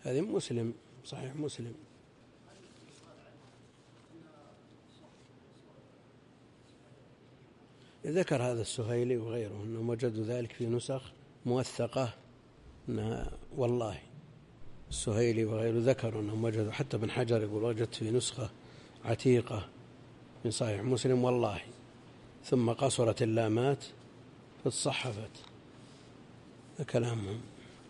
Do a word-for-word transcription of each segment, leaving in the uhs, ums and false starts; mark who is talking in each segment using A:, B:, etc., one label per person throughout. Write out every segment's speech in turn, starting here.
A: هذه مسلم، صحيح مسلم. ذكر هذا السهيلي وغيره أنهم وجدوا ذلك في نسخ موثقة، أنها والله السهيلي وغيره ذكروا أنهم وجدوا، حتى ابن حجر يقول وجدت في نسخة عتيقة من صحيح مسلم والله، ثم قصرت اللامات فاتصحفت. كلامهم.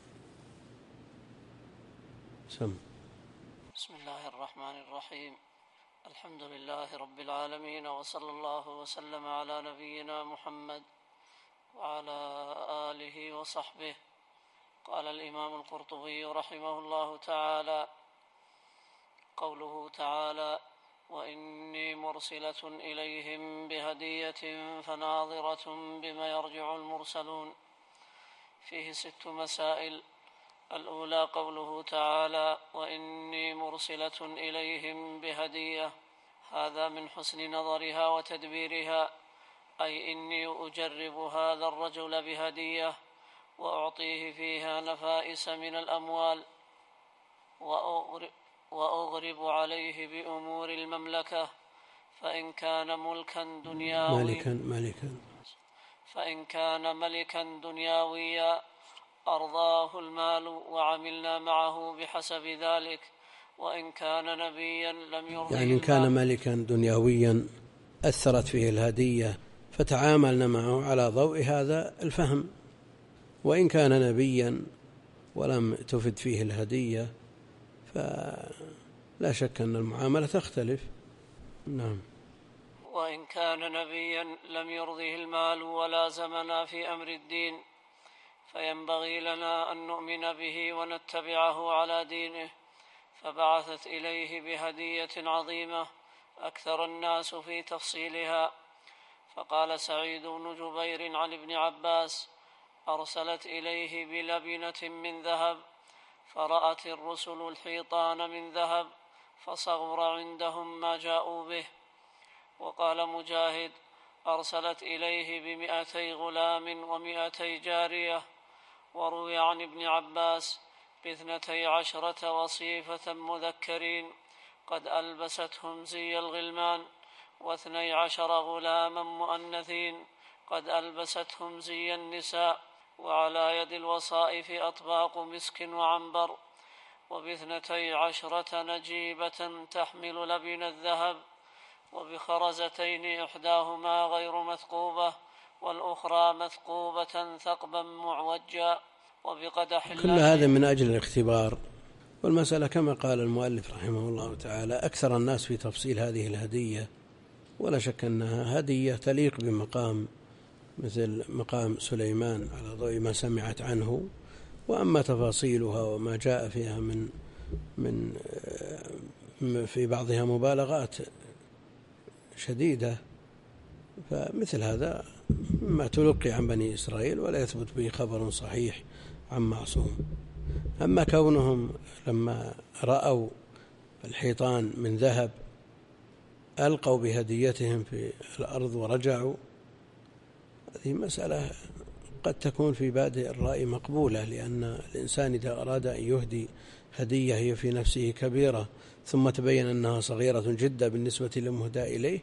A: سم.
B: بسم الله الرحمن الرحيم. الحمد لله رب العالمين، وصلى الله وسلم على نبينا محمد وعلى آله وصحبه. قال الإمام القرطبي رحمه الله تعالى: قوله تعالى: وإني مرسلة إليهم بهدية فناظرة بما يرجع المرسلون. فيه ست مسائل. الأولى قوله تعالى: وإني مرسلة إليهم بهدية، هذا من حسن نظرها وتدبيرها، أي إني أجرب هذا الرجل بهدية وأعطيه فيها نفائس من الأموال، وأغرب عليه بأمور المملكة، فإن كان ملكا دنياوي
A: مالكا مالكا
B: فإن كان ملكا دنياويا أرضاه المال وعملنا معه بحسب ذلك، وإن كان نبيا لم يرضه.
A: يعني إن كان ملكا دنياويا أثرت فيه الهدية فتعاملنا معه على ضوء هذا الفهم، وإن كان نبيا ولم تفد فيه الهدية فلا شك أن المعاملة تختلف. نعم.
B: وإن كان نبيا لم يرضه المال ولازمنا في أمر الدين، فينبغي لنا أن نؤمن به ونتبعه على دينه، فبعثت إليه بهدية عظيمة أكثر الناس في تفصيلها. فقال سعيد بن جبير عن ابن عباس: أرسلت إليه بلبنة من ذهب، فرأت الرسل الحيطان من ذهب فصغر عندهم ما جاءوا به. وقال مجاهد: أرسلت إليه بمئتي غلام ومئتي جارية. وروي عن ابن عباس باثنتي عشرة وصيفة مذكرين قد ألبستهم زي الغلمان، واثني عشر غلاما مؤنثين قد ألبستهم زي النساء، وعلى يد الوصائف أطباق مسك وعنبر، وباثنتي عشرة نجيبة تحمل لبن الذهب، وبخرزتين إحداهما غير مثقوبة والأخرى مثقوبة ثقبا معوجا، وبقدح.
A: كل هذا من أجل الاختبار، والمسألة كما قال المؤلف رحمه الله تعالى أكثر الناس في تفصيل هذه الهدية، ولا شك أنها هدية تليق بمقام مثل مقام سليمان على ضوء ما سمعت عنه. وأما تفاصيلها وما جاء فيها من من في بعضها مبالغات شديدة، فمثل هذا ما تلقي عن بني إسرائيل ولا يثبت به خبر صحيح عن معصوم. أما كونهم لما رأوا الحيطان من ذهب ألقوا بهديتهم في الأرض ورجعوا، هذه مسألة قد تكون في بادئ الرأي مقبولة، لأن الإنسان إذا أراد أن يهدي هدية هي في نفسه كبيرة ثم تبين أنها صغيرة جدا بالنسبة للمهدى إليه،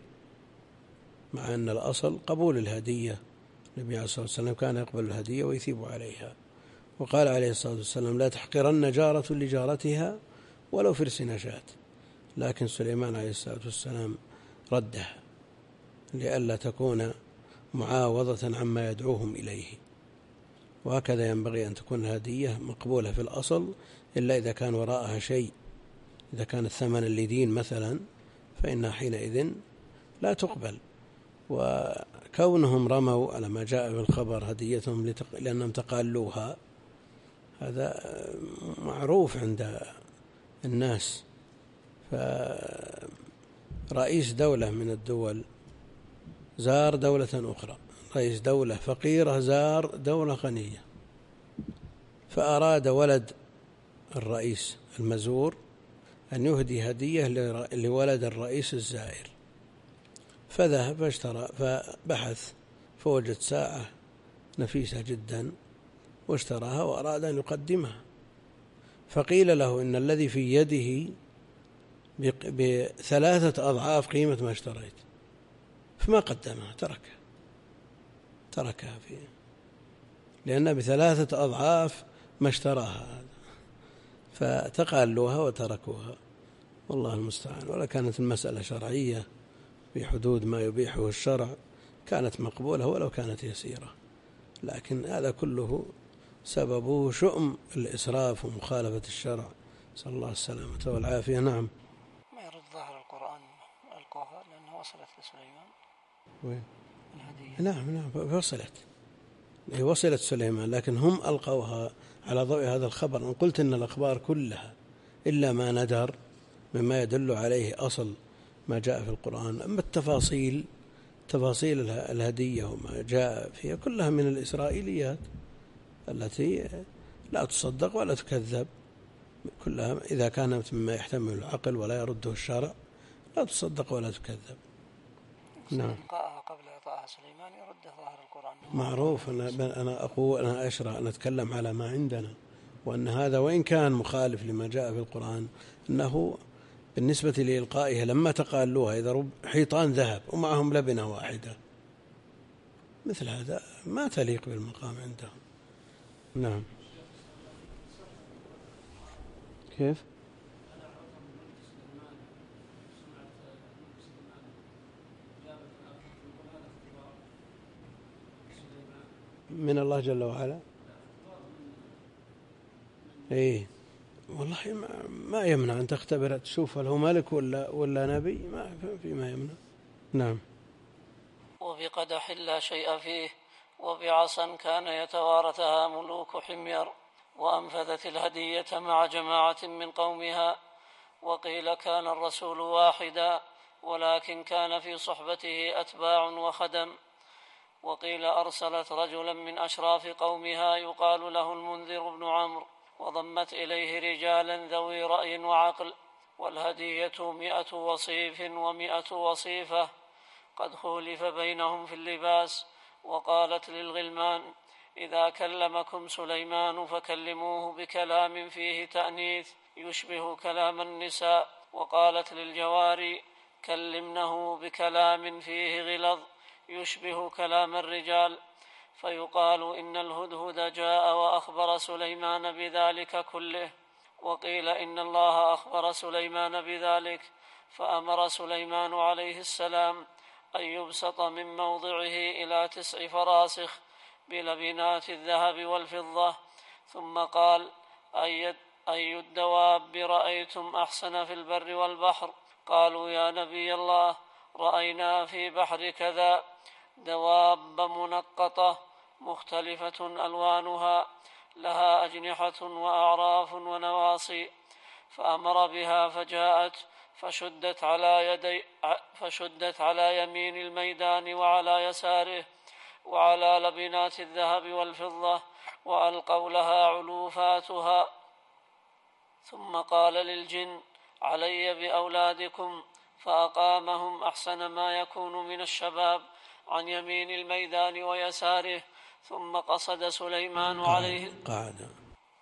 A: مع أن الأصل قبول الهدية. النبي عليه الصلاة والسلام كان يقبل الهدية ويثيب عليها، وقال عليه الصلاة والسلام: لا تحقرن جارة لجارتها ولو فرس نشاة. لكن سليمان عليه الصلاة والسلام ردها لئلا تكون معاوضة عما يدعوهم إليه. وهكذا ينبغي أن تكون الهدية مقبولة في الأصل، إلا إذا كان وراءها شيء، إذا كان الثمن لدين مثلا فإنها حينئذ لا تقبل. وكونهم رموا على ما جاء في الخبر هديتهم لأنهم تقالوها، هذا معروف عند الناس. فرئيس دولة من الدول زار دولة أخرى، رئيس دولة فقيرة زار دولة غنية، فأراد ولد الرئيس المزور أن يهدي هدية لولد الرئيس الزائر، فذهب فاشترى فبحث فوجد ساعة نفيسة جدا واشتراها وأراد أن يقدمها، فقيل له إن الذي في يده بثلاثة أضعاف قيمة ما اشتريت، فما قدمها، تركها تركها فيه، لأن بثلاثة أضعاف ما اشتراها، فتقالوها وتركوها، والله المستعان. ولا كانت المسألة شرعية في حدود ما يبيحه الشرع كانت مقبولة ولو كانت يسيرة، لكن هذا كله سببه شؤم الإسراف ومخالفة الشرع، صلى الله السلامة والعافية. نعم.
B: ما يرد ظاهر القرآن ألقوها لأنها وصلت لسليمان.
A: وين؟ نعم نعم وصلت، هي وصلت سليمان، لكن هم ألقوها على ضوء هذا الخبر. أن قلت إن الأخبار كلها إلا ما ندر مما يدل عليه أصل ما جاء في القرآن. أما التفاصيل تفاصيل الهدية وما جاء فيها كلها من الإسرائيليات التي لا تصدق ولا تكذب، كلها إذا كانت مما يحتمل العقل ولا يرده الشرع لا تصدق ولا تكذب.
B: نعم. قبل إعطائها سليمان يرد ظاهر القرآن
A: معروف. أنا أنا أقول أنا أشرع أن أتكلم على ما عندنا، وأن هذا وإن كان مخالف لما جاء في القرآن، أنه بالنسبة لإلقائها لما تقالوها إذا رب حيطان ذهب ومعهم لبنة واحدة، مثل هذا ما تليق بالمقام عندهم. نعم. كيف؟ من الله جل وعلا. ايه والله ما يمنع أن تختبر تشوف هل هو ملك ولا ولا نبي، ما فيما يمنع. نعم.
B: وبقدح لا شيء فيه، وبعصا كان يتوارثها ملوك حمير، وأنفذت الهدية مع جماعة من قومها. وقيل كان الرسول واحدا، ولكن كان في صحبته أتباع وخدم. وقيل أرسلت رجلا من أشراف قومها يقال له المنذر بن عمرو، وضمت إليه رجالا ذوي رأي وعقل، والهدية مئة وصيف ومئة وصيفة، قد خولف بينهم في اللباس. وقالت للغلمان: إذا كلمكم سليمان فكلموه بكلام فيه تأنيث يشبه كلام النساء. وقالت للجواري: كلمنه بكلام فيه غلظ يشبه كلام الرجال. فيقال إن الهدهد جاء وأخبر سليمان بذلك كله. وقيل إن الله أخبر سليمان بذلك، فأمر سليمان عليه السلام أن يبسط من موضعه إلى تسع فراسخ بلبنات الذهب والفضة، ثم قال: أي الدواب رأيتم أحسن في البر والبحر؟ قالوا: يا نبي الله، رأينا في بحر كذا دواب منقطة مختلفة ألوانها، لها أجنحة وأعراف ونواصي. فأمر بها فجاءت، فشدت على يدي فشدت على يمين الميدان وعلى يساره وعلى لبنات الذهب والفضة، وألقوا لها علوفاتها. ثم قال للجن: علي بأولادكم، فأقامهم أحسن ما يكون من الشباب عن يمين الميدان ويساره. ثم قصد سليمان عليه
A: قعد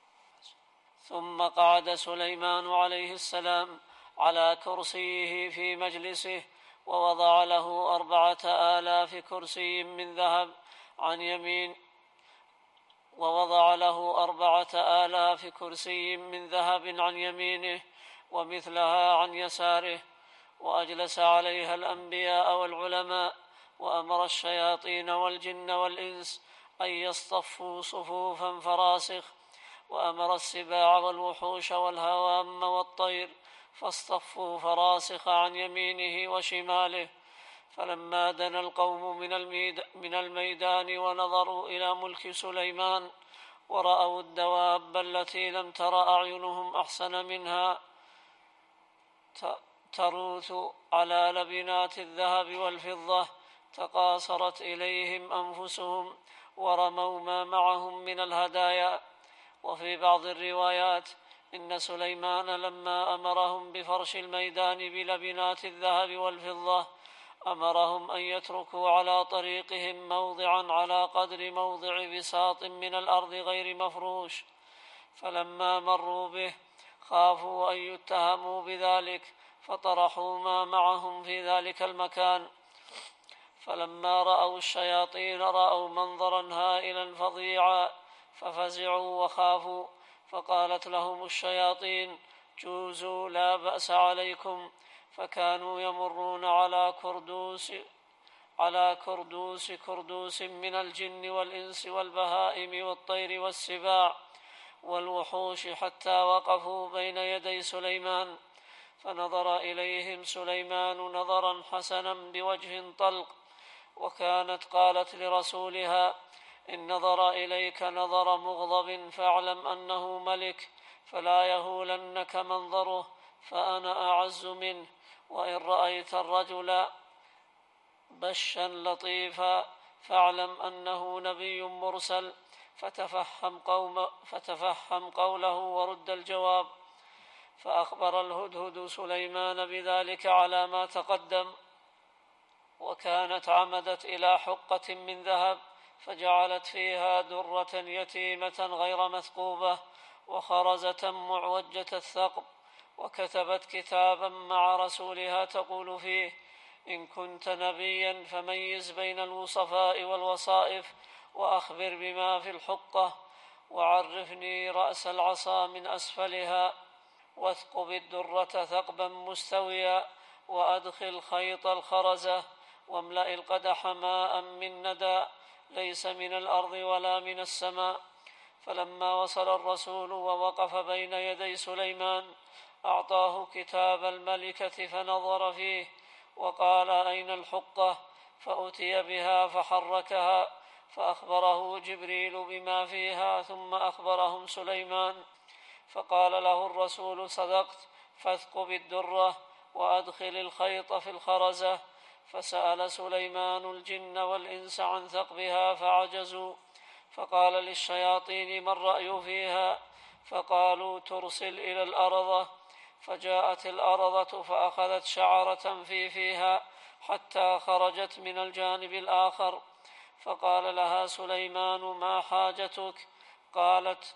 B: ثم قعد سليمان عليه السلام على كرسيه في مجلسه، ووضع له أربعة آلاف كرسي من ذهب عن يمين ووضع له أربعة آلاف كرسي من ذهب عن يمينه ومثلها عن يساره، وأجلس عليها الأنبياء والعلماء، وأمر الشياطين والجن والإنس أن يصطفوا صفوفا فراسخ، وأمر السباع والوحوش والهوام والطير فاصطفوا فراسخ عن يمينه وشماله. فلما دنا القوم من الميدان ونظروا إلى ملك سليمان ورأوا الدواب التي لم تر أعينهم أحسن منها تروث على لبنات الذهب والفضة، تقاصرت إليهم أنفسهم ورموا ما معهم من الهدايا. وفي بعض الروايات إن سليمان لما أمرهم بفرش الميدان بلبنات الذهب والفضة أمرهم أن يتركوا على طريقهم موضعا على قدر موضع بساط من الأرض غير مفروش. فلما مروا به خافوا أن يتهموا بذلك فطرحوا ما معهم في ذلك المكان. فلما رأوا الشياطين رأوا منظرا هائلا فظيعا ففزعوا وخافوا، فقالت لهم الشياطين: جوزوا لا بأس عليكم. فكانوا يمرون على كردوس على كردوس كردوس من الجن والإنس والبهائم والطير والسباع والوحوش حتى وقفوا بين يدي سليمان، فنظر إليهم سليمان نظرا حسنا بوجه طلق. وكانت قالت لرسولها: إن نظر إليك نظر مغضب فاعلم أنه ملك، فلا يهولنك منظره، فأنا أعز منه. وإن رأيت الرجل بشا لطيفا فاعلم أنه نبي مرسل، فتفهم, قوم فتفهم قوله ورد الجواب. فأخبر الهدهد سليمان بذلك على ما تقدم. وكانت عمدت إلى حقة من ذهب فجعلت فيها درة يتيمة غير مثقوبة وخرزة معوجة الثقب، وكتبت كتابا مع رسولها تقول فيه: إن كنت نبيا فميز بين الوصفاء والوصائف وأخبر بما في الحقة، وعرفني رأس العصا من أسفلها، واثقب الدرة ثقبا مستويا، وأدخل خيط الخرزة، واملأ القدح ماء من ندى ليس من الأرض ولا من السماء. فلما وصل الرسول ووقف بين يدي سليمان أعطاه كتاب الملكة فنظر فيه وقال: أين الحقة؟ فأتي بها فحركها، فأخبره جبريل بما فيها، ثم أخبرهم سليمان. فقال له الرسول: صدقت، فاثقب الدرة وأدخل الخيط في الخرزة. فسأل سليمان الجن والإنس عن ثقبها فعجزوا، فقال للشياطين: ما الرأي فيها؟ فقالوا: ترسل إلى الأرض. فجاءت الأرضة فأخذت شعرة في فيها حتى خرجت من الجانب الآخر، فقال لها سليمان: ما حاجتك؟ قالت: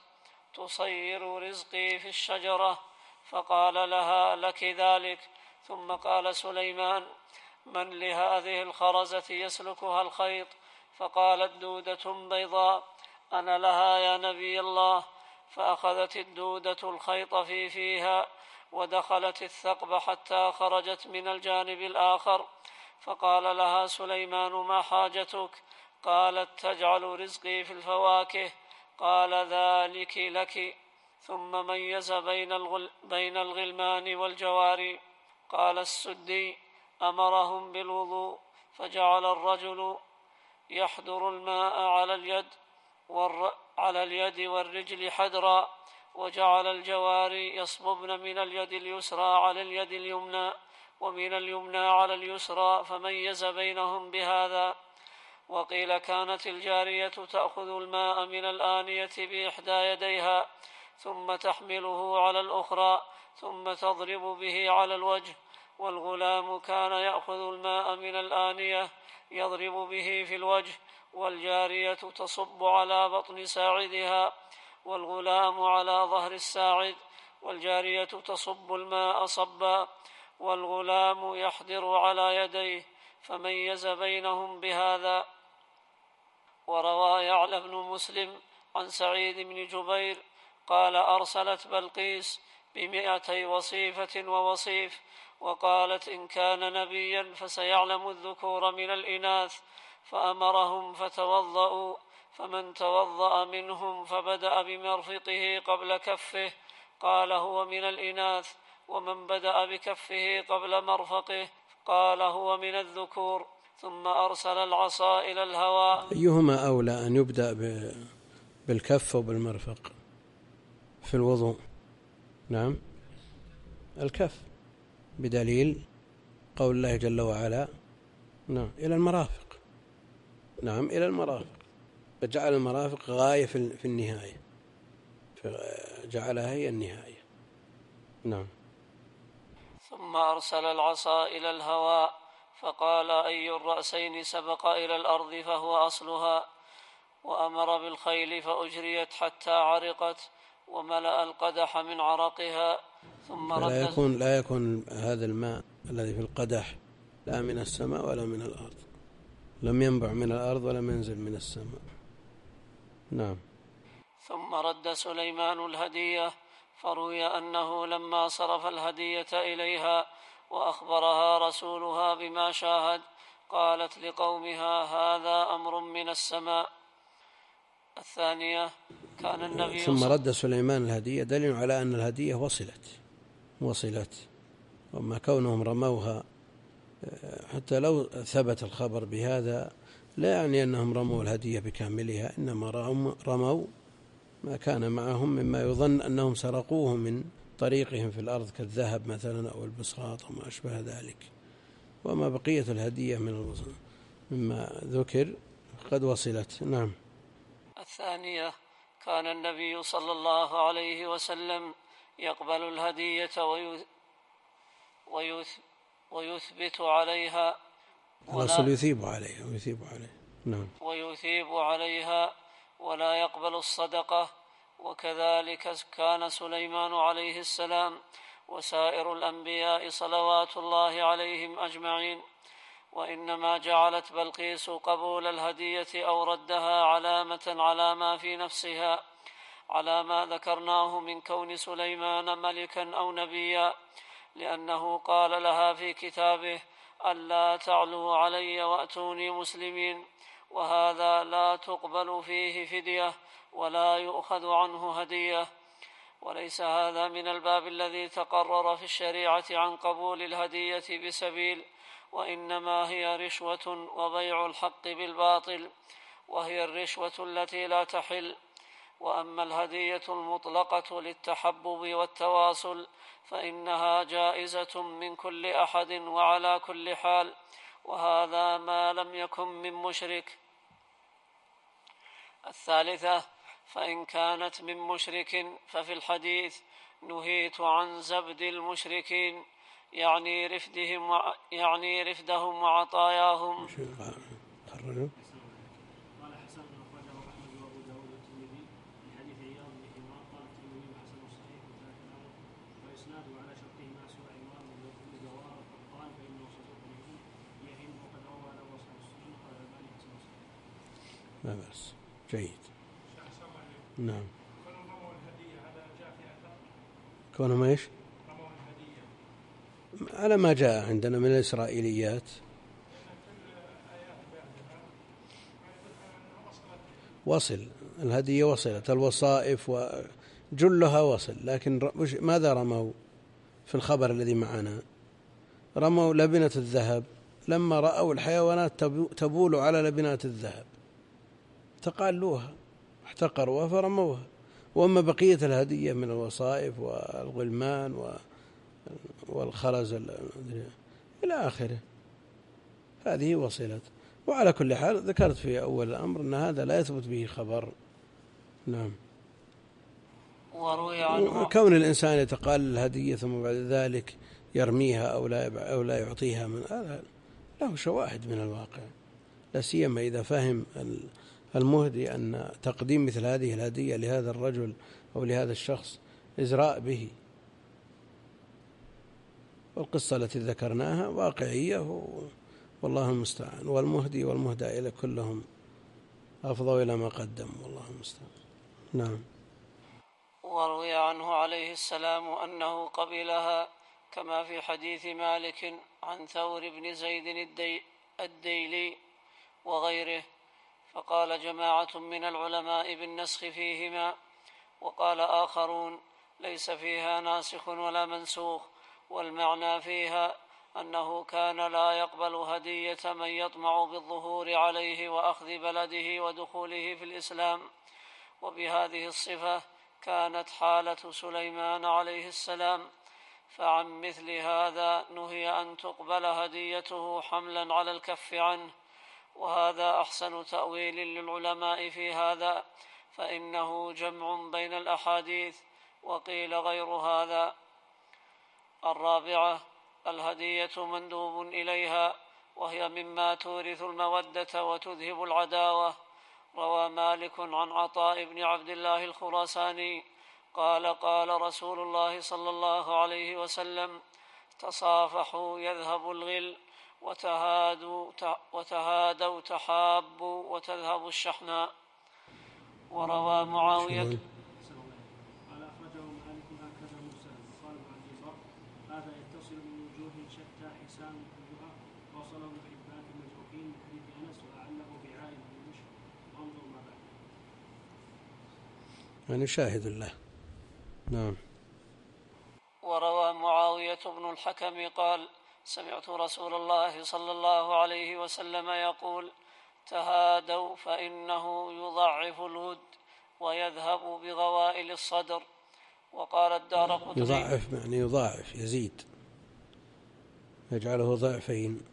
B: تصير رزقي في الشجرة. فقال لها: لك ذلك. ثم قال سليمان: من لهذه الخرزة يسلكها الخيط؟ فقالت: دودة بيضاء. أنا لها يا نبي الله. فأخذت الدودة الخيط في فيها ودخلت الثقب حتى خرجت من الجانب الآخر، فقال لها سليمان: ما حاجتك؟ قالت: تجعل رزقي في الفواكه. قال: ذلك لك. ثم ميز بين, الغل بين الغلمان والجواري. قال السدي: أمرهم بالوضوء، فجعل الرجل يحدر الماء على اليد والر... على اليد والرجل حدرا، وجعل الجواري يصببن من اليد اليسرى على اليد اليمنى ومن اليمنى على اليسرى، فميز بينهم بهذا. وقيل كانت الجارية تأخذ الماء من الآنية بإحدى يديها ثم تحمله على الأخرى ثم تضرب به على الوجه، والغلام كان يأخذ الماء من الآنية يضرب به في الوجه، والجارية تصب على بطن ساعدها والغلام على ظهر الساعد، والجارية تصب الماء صبا والغلام يحدر على يديه، فميز بينهم بهذا. وروى يعلى بن مسلم عن سعيد بن جبير قال: أرسلت بلقيس بمئتي وصيفة ووصيف، وقالت: إن كان نبيا فسيعلم الذكور من الإناث، فأمرهم فتوضأوا، فمن توضأ منهم فبدأ بمرفقه قبل كفه قال هو من الإناث، ومن بدأ بكفه قبل مرفقه قال هو من الذكور، ثم أرسل العصا إلى الهواء.
A: أيهما أولى أن يبدأ بالكف وبالمرفق في الوضوء؟ نعم، الكف، بدليل قول الله جل وعلا: نعم إلى المرافق. نعم إلى المرافق، فجعل المرافق غاية في النهاية، فجعلها هي النهاية. نعم.
B: ثم أرسل العصا إلى الهواء فقال: أي الرأسين سبق إلى الأرض فهو أصلها. وأمر بالخيل فأجريت حتى عرقت، وملأ القدح من عرقها ثم رد.
A: لا يكون, لا يكون هذا الماء الذي في القدح لا من السماء ولا من الأرض، لم ينبع من الأرض ولم ينزل من السماء. نعم.
B: ثم رد سليمان الهدية، فروي أنه لما صرف الهدية إليها وأخبرها رسولها بما شاهد قالت لقومها هذا أمر من السماء. الثانية كان النبي
A: ثم رد سليمان الهدية دليل على أن الهدية وصلت وصلت وما كونهم رموها حتى لو ثبت الخبر بهذا لا يعني أنهم رموا الهدية بكاملها، إنما رموا ما كان معهم مما يظن أنهم سرقوه من طريقهم في الأرض كالذهب مثلا أو البساط وما أشبه ذلك، وما بقية الهدية من مما ذكر قد وصلت. نعم.
B: الثانية كان النبي صلى الله عليه وسلم يقبل الهدية ويثبت عليها
A: الرسول يثيب عليها ويثيب عليها. نعم.
B: ويثيب عليها ولا يقبل الصدقة. وكذلك كان سليمان عليه السلام وسائر الأنبياء صلوات الله عليهم أجمعين. وإنما جعلت بلقيس قبول الهدية أو ردها علامة على ما في نفسها، على ما ذكرناه من كون سليمان ملكا أو نبيا، لأنه قال لها في كتابه ألا تعلوا علي وأتوني مسلمين، وهذا لا تقبل فيه فدية ولا يؤخذ عنه هدية. وليس هذا من الباب الذي تقرر في الشريعة عن قبول الهدية بسبيل، وإنما هي رشوة وبيع الحق بالباطل، وهي الرشوة التي لا تحل. وأما الهدية المطلقة للتحبب والتواصل فإنها جائزة من كل أحد وعلى كل حال، وهذا ما لم يكن من مشرك. الثالثة فإن كانت من مشرك ففي الحديث نهيت عن زبد المشركين، يعني رفدهم و... يعني رفدهم وعطاياهم.
C: قال حسن أخرجه أحمد وأبو داود والترمذي من حديث عياض بن حمار قال الترمذي حسن صحيح وإسناده على شرطهما سوى عمار بن جوار قال فإنه صدوق يهم وقد روى له أصحاب السنن قال الألباني حسن صحيح.
A: لا بأس، جيد. نعم. كونهم ايش؟ على ما جاء عندنا من الإسرائيليات وصل الهدية، وصلت الوصائف وجلها وصل، لكن ماذا رموا في الخبر الذي معنا؟ رموا لبنة الذهب لما رأوا الحيوانات تبول على لبنات الذهب تقالوها احتقروها فرموها. وأما بقية الهدية من الوصائف والغلمان والخرز إلى آخره هذه وصلت. وعلى كل حال ذكرت في أول الأمر أن هذا لا يثبت به خبر. نعم.
B: وروي عنه
A: كون الإنسان يتقال الهدية ثم بعد ذلك يرميها أو لا أو لا يعطيها من هذا له شواهد من الواقع، لا سيما إذا فهم المهدي أن تقديم مثل هذه الهدية لهذا الرجل أو لهذا الشخص إزراء به. والقصة التي ذكرناها واقعية والله المستعان، والمهدي والمهدى إلى كلهم أفضوا إلى ما قدموا والله المستعان. نعم.
B: وروي عنه عليه السلام أنه قبلها كما في حديث مالك عن ثور بن زيد الدي الديلي وغيره. فقال جماعة من العلماء بالنسخ فيهما، وقال آخرون ليس فيها ناسخ ولا منسوخ، والمعنى فيها أنه كان لا يقبل هدية من يطمع بالظهور عليه وأخذ بلده ودخوله في الإسلام. وبهذه الصفة كانت حالة سليمان عليه السلام، فعن مثل هذا نهي أن تقبل هديته حملا على الكف عنه. وهذا أحسن تأويل للعلماء في هذا، فإنه جمع بين الأحاديث. وقيل غير هذا. الرابعة الهدية مندوب إليها، وهي مما تورث المودة وتذهب العداوة. روى مالك عن عطاء بن عبد الله الخراساني قال قال رسول الله صلى الله عليه وسلم: تصافحوا يذهب الغل، وتهادوا وتهادوا تحابوا وتذهب الشحناء. وروى معاوية
C: قال أخرجه مالك هكذا مرسلا، وقال ابن عبد البر هذا يتصل من وجوه شتى حسان كلها، وصله ابن حبان في المجروحين من حديث أنس، وأعله بعائد بن بشر. وانظر ما بعد.
A: يعني شاهد له. نعم.
B: وروى معاوية بن الحكم قال: سمعت رسول الله صلى الله عليه وسلم يقول: تهادوا فإنه يضعف الود ويذهب بغوائل الصدر. وقال الدارقطني:
A: يضعف يعني يضاعف، يزيد، يجعله ضعفين.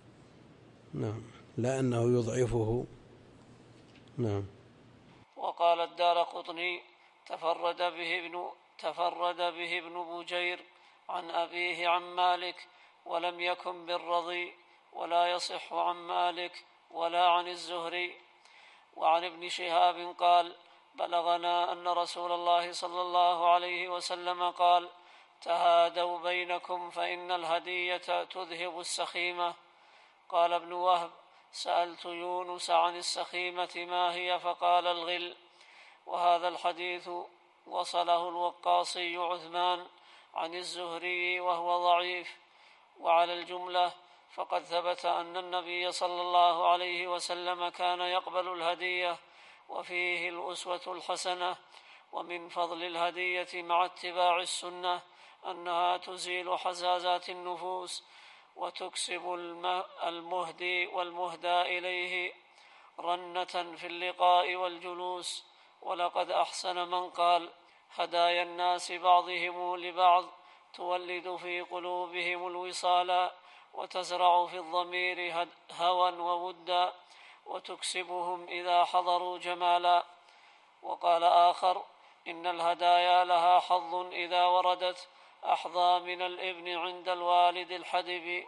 A: نعم، لا أنه يضعفه. نعم.
B: وقال الدارقطني: تفرد به ابن تفرد به ابن بجير عن أبيه عن مالك، ولم يكن بالرضي، ولا يصح عن مالك ولا عن الزهري. وعن ابن شهاب قال: بلغنا أن رسول الله صلى الله عليه وسلم قال: تهادوا بينكم فإن الهدية تذهب السخيمة. قال ابن وهب: سألت يونس عن السخيمة ما هي، فقال: الغل. وهذا الحديث وصله الوقاصي عثمان عن الزهري وهو ضعيف. وعلى الجملة فقد ثبت أن النبي صلى الله عليه وسلم كان يقبل الهدية، وفيه الأسوة الحسنة. ومن فضل الهدية مع اتباع السنة أنها تزيل حزازات النفوس، وتكسب المهدي والمهدى إليه رنة في اللقاء والجلوس. ولقد أحسن من قال: هدايا الناس بعضهم لبعض تولد في قلوبهم الوصال، وتزرع في الضمير هوى وودا، وتكسبهم إذا حضروا جمالا. وقال آخر: إن الهدايا لها حظ إذا وردت أحظى من الابن عند الوالد الحدب.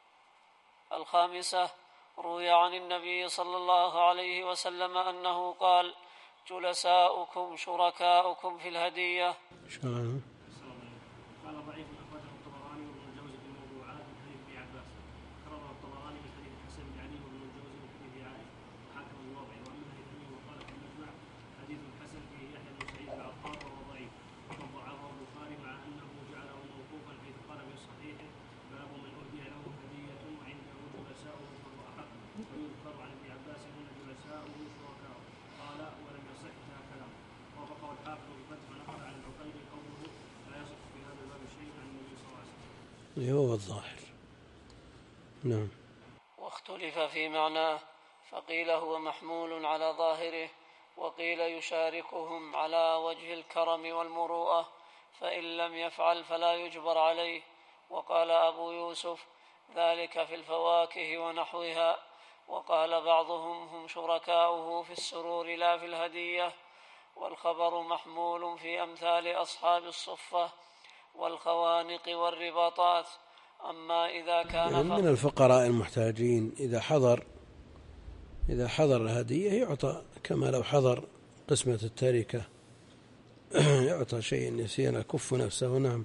B: الخامسة: روي عن النبي صلى الله عليه وسلم أنه قال: جلساؤكم شركاؤكم في الهدية.
A: شلون؟
C: قال ضعيف أخرجه الطبراني وابن الجوزي في الموضوعات من حديث ابن عباس، أخرجه الطبراني من حديث حسن بن علي وابن الجوزي من حديث عائشة، وحاكم الوضع. وأما الهيثمي وقال في المجمع: حديث حسن فيه يحيى بن سعيد العطار وهو ضعيف، وقد ضعفه البخاري مع أنه جعله موقوفا حيث قال في صحيحه: باب من أهدي له هدية وعنده جلساؤه فهو أحق. ويذكر عن ابن عباس أن جلساؤه شركاؤه. قال: ولم يصح ذا كلام. وافقه الحافظ بفتح ونقل عن العقيل قوله: لا يصح في هذا الباب شيء عن النبي صلى الله عليه وسلم.
A: هو الظاهر. نعم.
B: واختلف في معناه، فقيل هو محمول على ظاهره، وقيل يشاركهم على وجه الكرم والمروءة، فإن لم يفعل فلا يجبر عليه. وقال أبو يوسف: ذلك في الفواكه ونحوها. وقال بعضهم: هم شركاؤه في السرور لا في الهدية. والخبر محمول في أمثال أصحاب الصفة والخوانق والرباطات. أما إذا كان
A: يعني من الفقراء المحتاجين إذا حضر إذا حضر الهدية يعطى، كما لو حضر قسمة التركة يعطى شيء يسير يكف نفسه. نعم.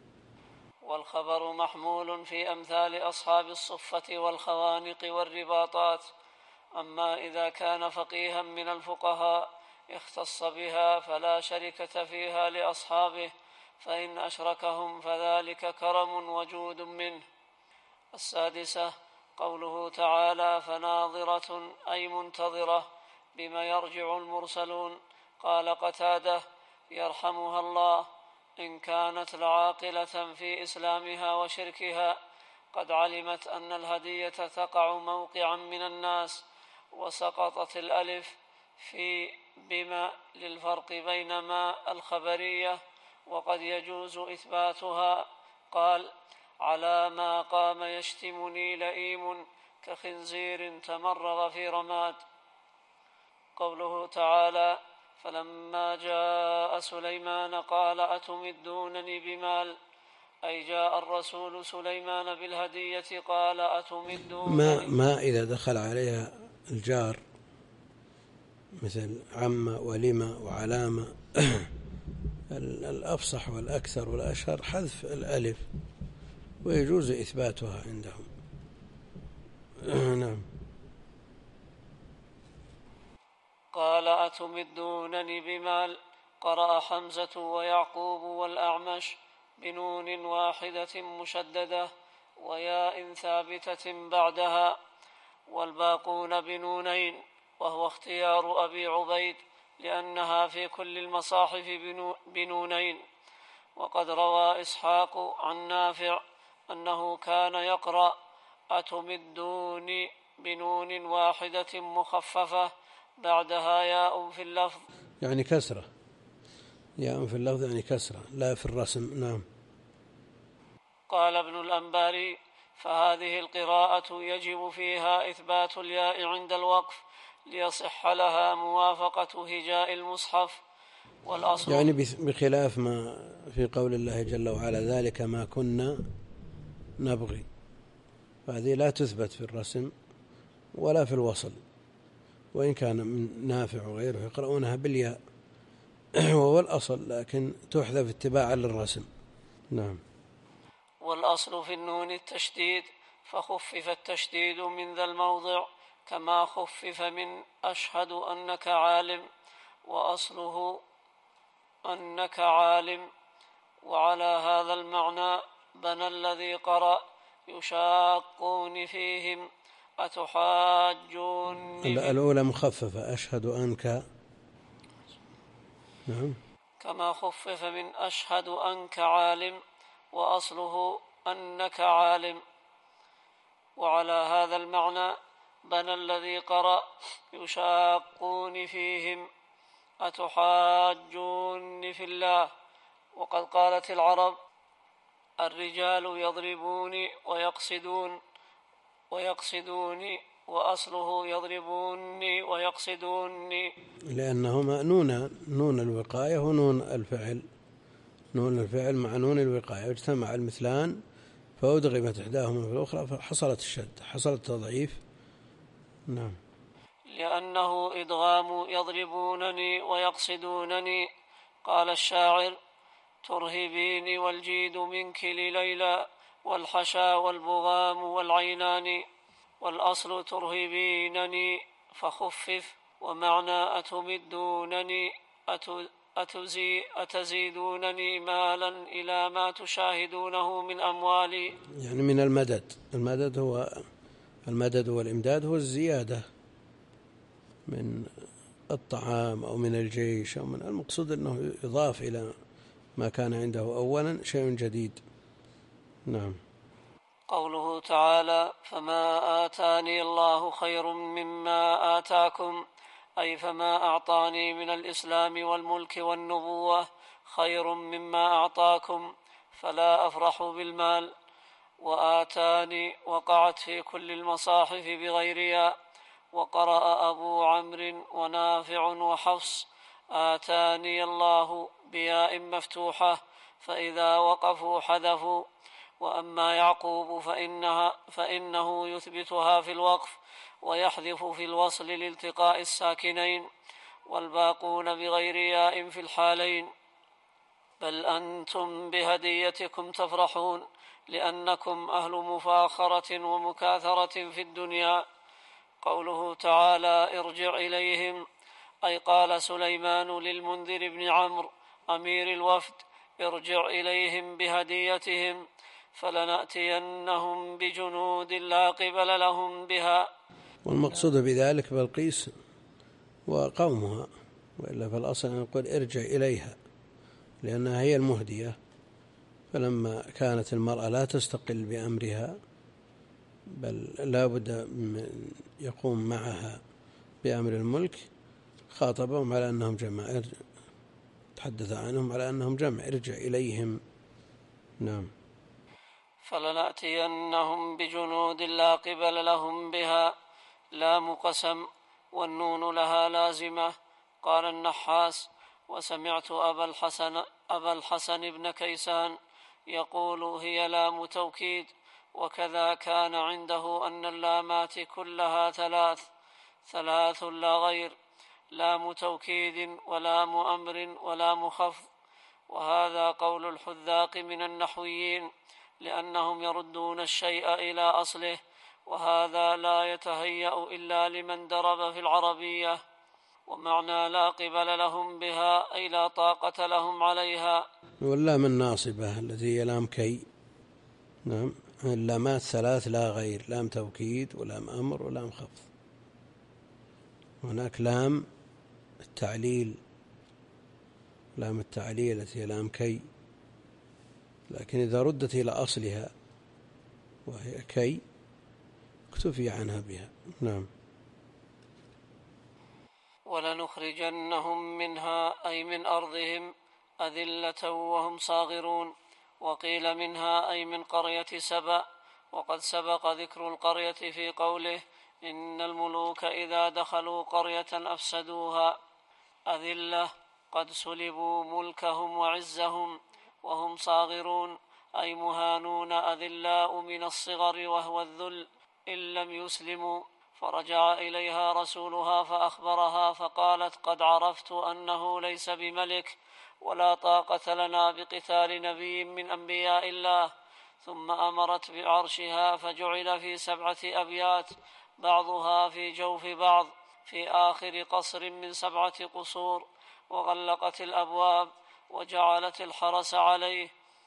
B: والخبر محمول في أمثال أصحاب الصفة والخوانق والرباطات. أما إذا كان فقيها من الفقهاء اختص بها فلا شركة فيها لأصحابه، فإن أشركهم فذلك كرم وجود منه. السادسة: قوله تعالى: فناظرة أي منتظرة بما يرجع المرسلون. قال قتادة: يرحمها الله، إن كانت لعاقلة في إسلامها وشركها قد علمت أن الهدية تقع موقعا من الناس، وسقطت الألف في بما للفرق بين ما الخبرية، وقد يجوز إثباتها. قال: على ما قام يشتمني لئيم كخنزير تمرغ في رماد. قوله تعالى: فلما جاء سليمان قال أتمدونني بمال، أي جاء الرسول سليمان بالهدية قال أتمدونني.
A: ما, ما إذا دخل عليها الجار مثل عم ولما وعلامة الأفصح والأكثر والأشهر حذف الألف، ويجوز إثباتها عندهم. نعم.
B: قال أتمدونني بمال. قرأ حمزة ويعقوب والأعمش بنون واحدة مشددة وياء ثابتة بعدها، والباقون بنونين، وهو اختيار أبي عبيد لأنها في كل المصاحف بنونين. وقد روى إسحاق عن نافع أنه كان يقرأ أتمدوني بنون واحدة مخففة بعدها ياء في اللفظ،
A: يعني كسرة، ياء في اللفظ يعني كسرة لا في الرسم. نعم.
B: قال ابن الأنباري: فهذه القراءة يجب فيها إثبات الياء عند الوقف ليصح لها موافقة هجاء المصحف. والأصل
A: يعني بخلاف ما في قول الله جل وعلا ذلك ما كنا نبغي، فهذه لا تثبت في الرسم ولا في الوصل، وإن كان من نافع وغيره يقرؤونها بالياء وهو الأصل، لكن تحذف اتباعا للرسم. نعم.
B: والأصل في النون التشديد، فخفف التشديد من ذا الموضع كما خفف من أشهد أنك عالم، وأصله أنك عالم. وعلى هذا المعنى بنى الذي قرأ يشاقون فيهم أتحاجون.
A: الأولى مخففة أشهد أنك. نعم.
B: كما خفف من أشهد أنك عالم، وأصله أنك عالم. وعلى هذا المعنى بنى الذي قرأ يشاقون فيهم أتحاجون في الله. وقد قالت العرب: الرجال يضربوني ويقصدون ويقصدوني، وأصله يضربوني ويقصدوني،
A: لأنهما نون نون الوقاية ونون الفعل، نون الفعل مع نون الوقاية واجتمع المثلان فأدغمت إحداهما في الأخرى فحصلت الشد، حصلت تضعيف. نعم.
B: لأنه إدغام يضربونني ويقصدونني. قال الشاعر: ترهبيني والجيد منك لليلى والحشا والبغام والعينان. والأصل ترهبينني فخفف، ومعنى أتمدونني أتزي أتزيدونني مالا إلى ما تشاهدونه من أموالي،
A: يعني من المدد. المدد هو المدد والإمداد هو الزيادة من الطعام أو من الجيش أو من المقصود أنه يضاف إلى ما كان عنده أولا شيء جديد. نعم.
B: قوله تعالى: فما آتاني الله خير مما آتاكم، أي فما أعطاني من الإسلام والملك والنبوة خير مما أعطاكم، فلا أفرح بالمال. وآتاني وقعت في كل المصاحف بغير ياء. وقرأ أبو عمرو ونافع وحفص آتاني الله بياء مفتوحة، فإذا وقفوا حذفوا. وأما يعقوب فإنها فإنه يثبتها في الوقف ويحذف في الوصل لالتقاء الساكنين، والباقون بغير ياء في الحالين. بل أنتم بهديتكم تفرحون لأنكم أهل مفاخرة ومكاثرة في الدنيا. قوله تعالى: ارجع إليهم، أي قال سليمان للمنذر بن عمرو أمير الوفد: ارجع إليهم بهديتهم فلنأتينهم بجنود لا قبل لهم بها.
A: والمقصود بذلك بلقيس وقومها، وإلا فالأصل نقول ارجع إليها لأنها هي المهدية. فلما كانت المرأة لا تستقل بأمرها بل لا بد من يقوم معها بأمر الملك، خاطبهم على أنهم جمع، تحدث عنهم على أنهم جمع، ارجع إليهم. نعم.
B: فلنأتينهم بجنود لا قبل لهم بها، لام قسم والنون لها لازمة. قال النحاس: وسمعت أبا الحسن, أبا الحسن بن كيسان يقول: هي لام توكيد. وكذا كان عنده أن اللامات كلها ثلاث ثلاث لا غير: لام توكيد ولام أمر ولام خفض. وهذا قول الحذاق من النحويين لأنهم يردون الشيء إلى أصله، وهذا لا يتهيأ إلا لمن درب في العربية. ومعنى لا قبل لهم بها أي لا طاقة لهم عليها.
A: واللام الناصبة التي هي لام كي. نعم، اللامات ثلاث لا غير، لام توكيد ولام أمر ولام خفض. هناك لام التعليل، لام التعليل التي هي لام كي، لكن إذا ردت إلى أصلها وهي كي اكتفي عنها بها. نعم.
B: ولنخرجنهم منها أي من أرضهم أذلة وهم صاغرون. وقيل منها أي من قرية سبأ، وقد سبق ذكر القرية في قوله إن الملوك إذا دخلوا قرية أفسدوها. أذلة قد سلبوا ملكهم وعزهم وهم صاغرون أي مهانون أذلاء من الصغر وهو الذل إن لم يسلموا. فرجع إليها رسولها فأخبرها فقالت قد عرفت أنه ليس بملك ولا طاقة لنا بقتال نبي من أنبياء الله. ثم أمرت بعرشها فجعل في سبعة أبيات بعضها في جوف بعض في آخر قصر من سبعة قصور، وغلقت الأبواب وجعلت الحرس عليه،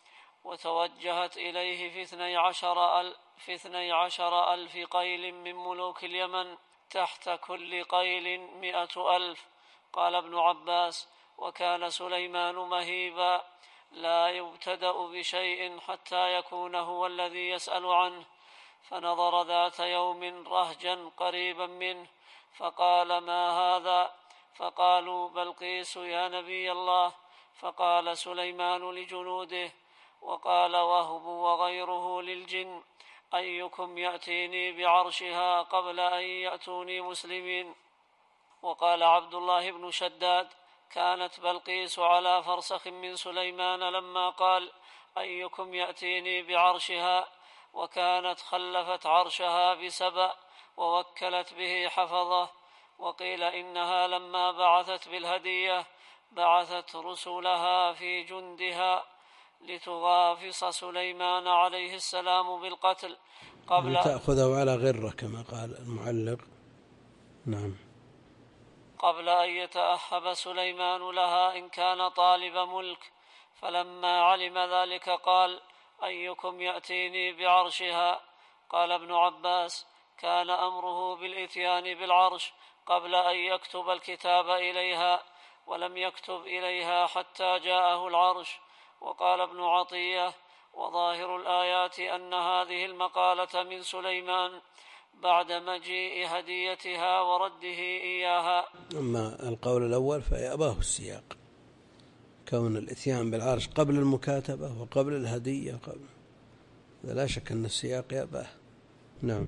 B: وتوجهت إليه في اثني عشر ألف, في اثني عشر ألف قيل من ملوك اليمن، تحت كل قيل مئة ألف. قال ابن عباس وكان سليمان مهيبا لا يبتدأ بشيء حتى يكون هو الذي يسأل عنه. فنظر ذات يوم رهجا قريبا منه فقال ما هذا؟ فقالوا بلقيس يا نبي الله. فقال سليمان لجنوده وقال وهب وغيره للجن أيكم يأتيني بعرشها قبل أن يأتوني مسلمين. وقال عبد الله بن شداد كانت بلقيس على فرسخ من سليمان لما قال أيكم يأتيني بعرشها، وكانت خلفت عرشها بسبأ ووكلت به حفظه. وقيل إنها لما بعثت بالهدية بعثت رسلها في جندها لتغافص سليمان عليه السلام بالقتل قبل
A: تأخذه على غرة كما قال المعلق. نعم.
B: قبل أن يتأهب سليمان لها إن كان طالب ملك. فلما علم ذلك قال أيكم يأتيني بعرشها؟ قال ابن عباس كان أمره بالإتيان بالعرش قبل أن يكتب الكتاب إليها، ولم يكتب إليها حتى جاءه العرش. وقال ابن عطية وظاهر الآيات أن هذه المقالة من سليمان بعد مجيء هديتها ورده إياها.
A: أما القول الأول فيأباه السياق، كون الإتيان بالعرش قبل المكاتبة وقبل الهدية قبل، لا شك أن السياق يأباه. نعم.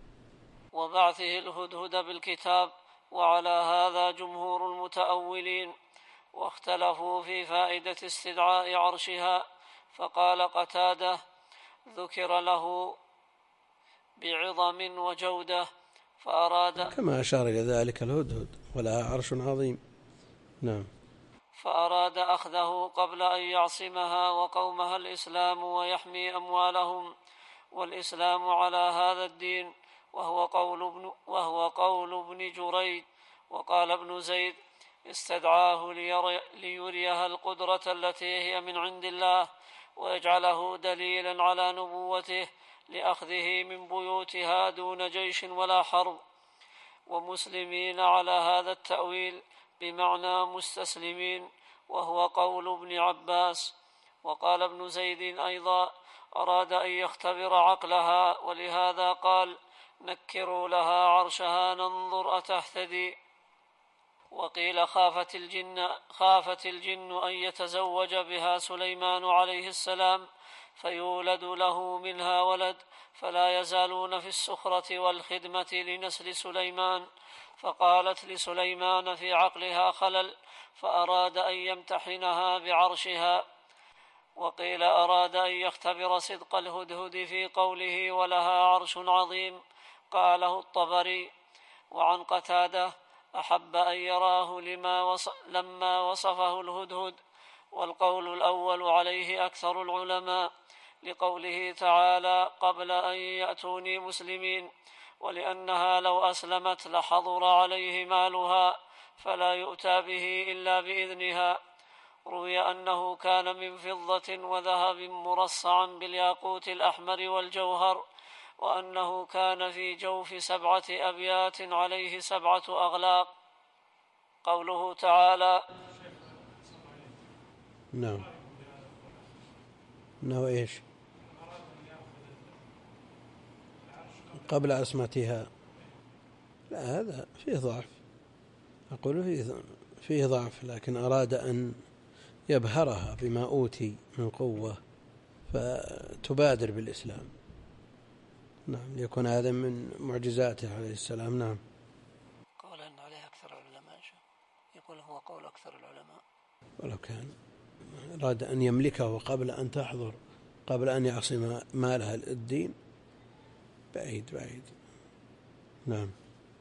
B: وبعثه الهدهد بالكتاب. وعلى هذا جمهور المتأولين، واختلفوا في فائدة استدعاء عرشها. فقال قتادة ذكر له بعظم وجودة فأراد
A: كما أشار إلى ذلك الهدهد ولها عرش عظيم. نعم.
B: فأراد أخذه قبل أن يعصمها وقومها الإسلام ويحمي أموالهم، والإسلام على هذا الدين، وهو قول ابن, وهو قول ابن جريج. وقال ابن زيد استدعاه ليري ليريها القدرة التي هي من عند الله ويجعله دليلا على نبوته لأخذه من بيوتها دون جيش ولا حرب. ومسلمين على هذا التأويل بمعنى مستسلمين، وهو قول ابن عباس. وقال ابن زيد أيضا أراد أن يختبر عقلها، ولهذا قال نكروا لها عرشها ننظر أتهتدي. وقيل خافت الجن, خافت الجن أن يتزوج بها سليمان عليه السلام فيولد له منها ولد، فلا يزالون في السخرة والخدمة لنسل سليمان. فقالت لسليمان في عقلها خلل، فأراد أن يمتحنها بعرشها. وقيل أراد أن يختبر صدق الهدهد في قوله ولها عرش عظيم، قاله الطبري. وعن قتادة أحب أن يراه لما وص... لما وصفه الهدهد والقول الأول عليه أكثر العلماء، لقوله تعالى قبل أن يأتوني مسلمين، ولأنها لو أسلمت لحضر عليه مالها فلا يؤتى به إلا بإذنها. روي أنه كان من فضة وذهب مرصعا بالياقوت الأحمر والجوهر، وأنه كان في جوف سبعة أبيات عليه سبعة أغلاق. قوله تعالى
A: نعم انه ايش قبل عصمتها، لا هذا فيه ضعف، أقول فيه, فيه ضعف، لكن أراد أن يبهرها بما أوتي من قوة فتبادر بالإسلام. نعم، ليكون هذا من معجزاته عليه السلام. نعم.
B: قال أن عليه أكثر العلماء، يقول هو قول أكثر العلماء.
A: ولو كان أراد أن يملكه قبل أن تحضر، قبل أن يعصم مالها الدين، بعيد بعيد. نعم.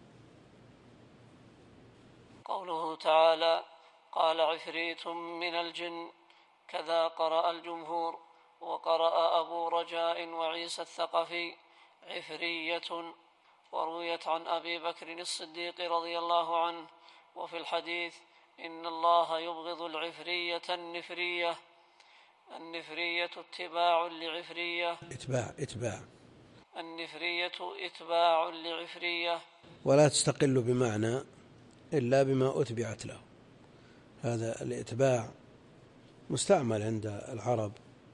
B: قوله تعالى قال عفريت من الجن، كذا قرأ الجمهور، وقرأ أبو رجاء وعيسى الثقفي عفرية. ورويت عن أبي بكر الصديق رضي الله عنه وفي الحديث إن الله يبغض العفرية النفرية. النفرية اتباع لعفرية
A: اتباع اتباع
B: النفرية اتباع لعفرية،
A: ولا تستقل بمعنى إلا بما أتبعت له. هذا الاتباع مستعمل عند العرب،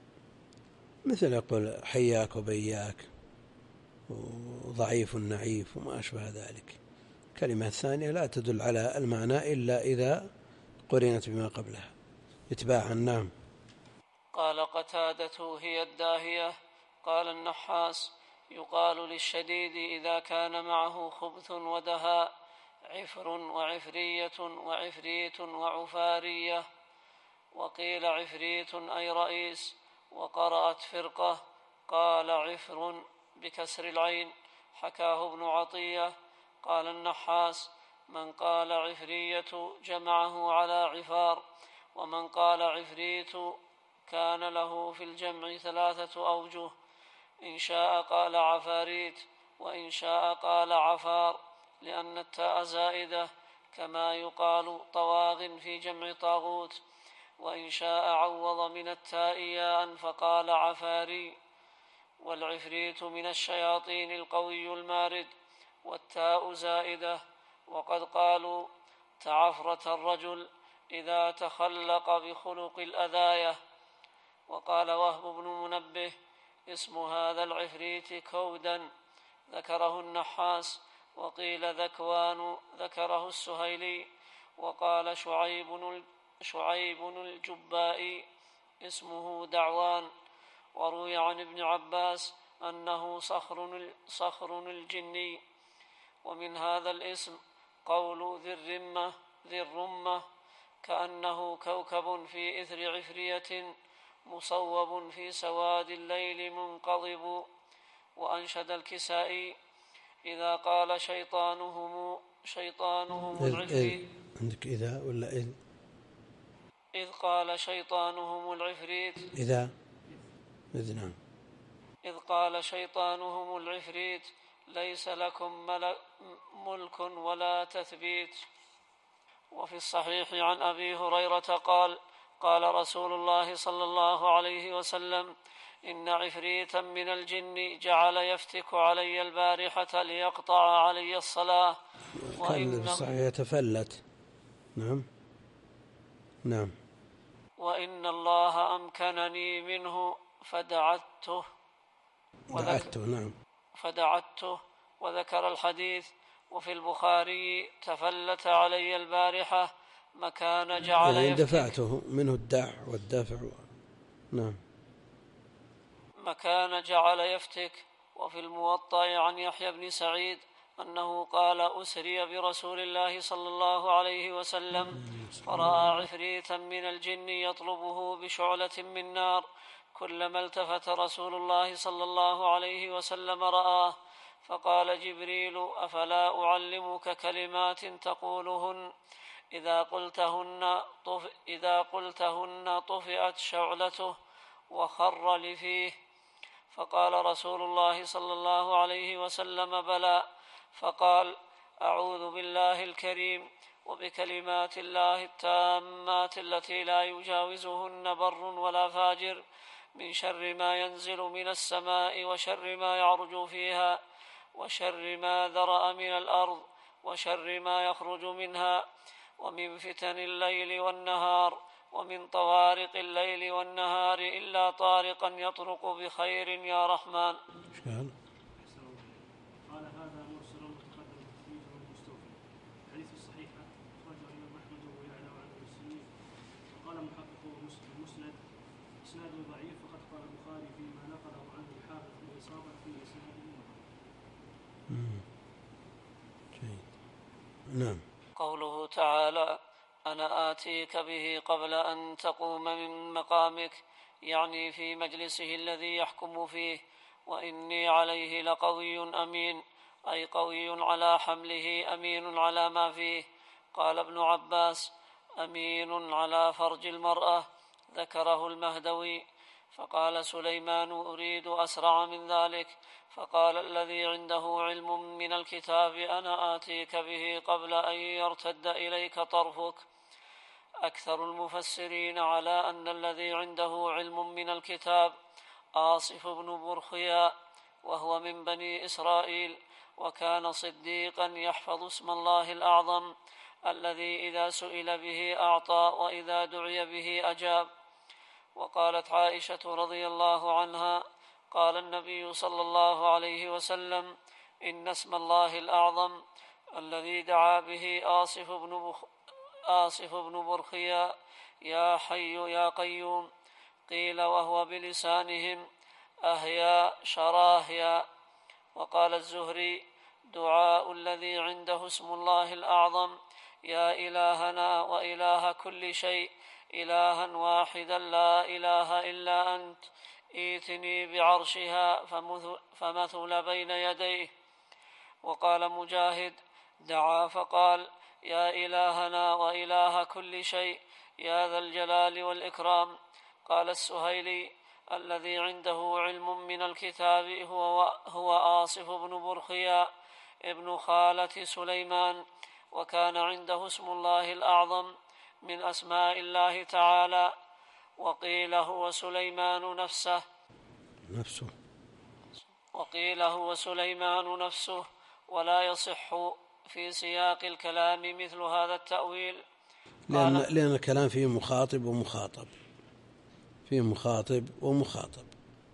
A: مثل يقول حياك وبياك وضعيف نعيف وما أشبه ذلك. كلمة ثانية لا تدل على المعنى إلا إذا قرنت بما قبلها اتباعا. نعم.
B: قال قتادة هي الداهية. قال النحاس يقال للشديد إذا كان معه خبث ودهاء عفر وعفرية وعفريت وعفارية. وقيل عفريت أي رئيس، وقرأت فرقة. قال عفر بكسر العين، حكاه ابن عطية. قال النحاس من قال عفرية جمعه على عفار، ومن قال عفريت كان له في الجمع ثلاثة أوجه، إن شاء قال عفاريت، وإن شاء قال عفار، لأن التاء زائدة، كما يقال طواغ في جمع طاغوت، وإن شاء عوض من التاء ياء فقال عفاري. والعفريت من الشياطين القوي المارد، والتاء زائدة. وقد قالوا تعفرة الرجل إذا تخلق بخلق الأذاية. وقال وهب بن منبه اسم هذا العفريت كودا، ذكره النحاس. وقيل ذكوان، ذكره السهيلي. وقال شعيب شعيب الجبائي اسمه دعوان. وروي عن ابن عباس أنه صخر, صخر الجني. ومن هذا الاسم قول ذي الرمة, ذي الرمة كأنه كوكب في إثر عفرية مصوب في سواد الليل منقضب. وأنشد الكسائي إذا قال شيطانهم شيطانهم العفريت.
A: عندك إذا ولا إذ؟
B: إذ قال شيطانهم العفريت.
A: إذا إذ نعم.
B: إذ قال شيطانهم العفريت ليس لكم ملك ولا تثبيت. وفي الصحيح عن أبي هريرة قال قال رسول الله صلى الله عليه وسلم إن عفريتا من الجن جعل يفتك علي البارحة ليقطع علي الصلاة.
A: كان في الصحيح يتفلت. نعم نعم.
B: وإن الله أمكنني منه فدعته
A: دعته. نعم.
B: فدعته. وذكر الحديث. وفي البخاري تفلت علي البارحة مكان جعل
A: يعني
B: يفتك،
A: دفعته منه الدع والدفع. نعم.
B: مكان جعل يفتك. وفي الموطأ عن يحيى بن سعيد أنه قال أسري برسول الله صلى الله عليه وسلم فرأى عفريتا من الجن يطلبه بشعلة من نار، كلما التفت رسول الله صلى الله عليه وسلم رآه، فقال جبريل أفلا أعلمك كلمات تقولهن إذا قلتهن طف إذا قلتهن طفئت شعلته وخر لفيه. فقال رسول الله صلى الله عليه وسلم: بلى. فقال: أعوذ بالله الكريم وبكلمات الله التامات التي لا يجاوزهن بر ولا فاجر من شر ما ينزل من السماء وشر ما يعرج فيها وشر ما ذرأ من الأرض وشر ما يخرج منها ومن فتن الليل والنهار ومن طوارق الليل والنهار إلا طارقا يطرق بخير يا رحمن.
A: إشكال؟
C: قال هذا مرسل متقدم تخريجه المستوفي. الحديث الصحيح أخرجه الإمام أحمد ويعلى عن المسلمين. وقال محققه المسند إسناده ضعيف، فقد قال البخاري فيما نقله عنه الحافظ في الإصابة في إسناده
A: نعم.
B: قوله تعالى: أنا آتيك به قبل أن تقوم من مقامك، يعني في مجلسه الذي يحكم فيه. وإني عليه لقوي أمين، أي قوي على حمله أمين على ما فيه. قال ابن عباس: أمين على فرج المرأة، ذكره المهدوي. فقال سليمان: أريد أسرع من ذلك. فقال الذي عنده علم من الكتاب: أنا آتيك به قبل أن يرتد إليك طرفك. أكثر المفسرين على أن الذي عنده علم من الكتاب آصف بن برخيا، وهو من بني إسرائيل، وكان صديقا يحفظ اسم الله الأعظم الذي إذا سئل به أعطى وإذا دعي به أجاب. وقالت عائشة رضي الله عنها: قال النبي صلى الله عليه وسلم: إن اسم الله الأعظم الذي دعا به آصف بن بخ... آصف بن برخيا يا حي يا قيوم. قيل وهو بلسانهم أهيا شراهيا. وقال الزهري: دعاء الذي عنده اسم الله الأعظم يا إلهنا وإله كل شيء، إلها واحدا لا إله إلا أنت، ائتني بعرشها فمثل بين يديه. وقال مجاهد: دعا فقال: يا إلهنا وإله كل شيء، يا ذا الجلال والإكرام. قال السهيلي: الذي عنده علم من الكتاب هو, هو آصف بن برخيا ابن خالة سليمان، وكان عنده اسم الله الأعظم من أسماء الله تعالى. وقيل هو سليمان نفسه
A: نفسه
B: وقيل هو سليمان نفسه ولا يصح في سياق الكلام مثل هذا التأويل،
A: لأن, لأن الكلام فيه مخاطب ومخاطب، فيه مخاطب ومخاطب،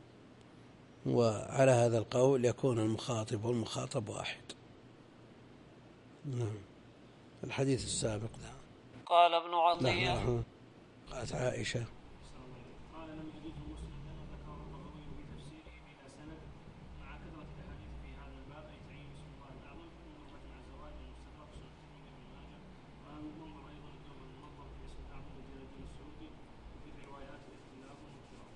A: وعلى هذا القول يكون المخاطب والمخاطب واحد. نعم. الحديث السابق ده
B: قال ابن عطية:
A: نعم. قالت عائشة:
C: قال لم يجده مسلم، ذكر النووي في تفسيره بلا سند مع كثرة الأحاديث في هذا الباب، أي تعيين اسم الله الأعظم في نظرة مع زواج المستدرك سنة الترمذي بن ماجه. وقال منظر أيضا الدور المنظر في اسم الأعظم لجلال الدين السعودي، وفي روايات الاختلاف والانفراد.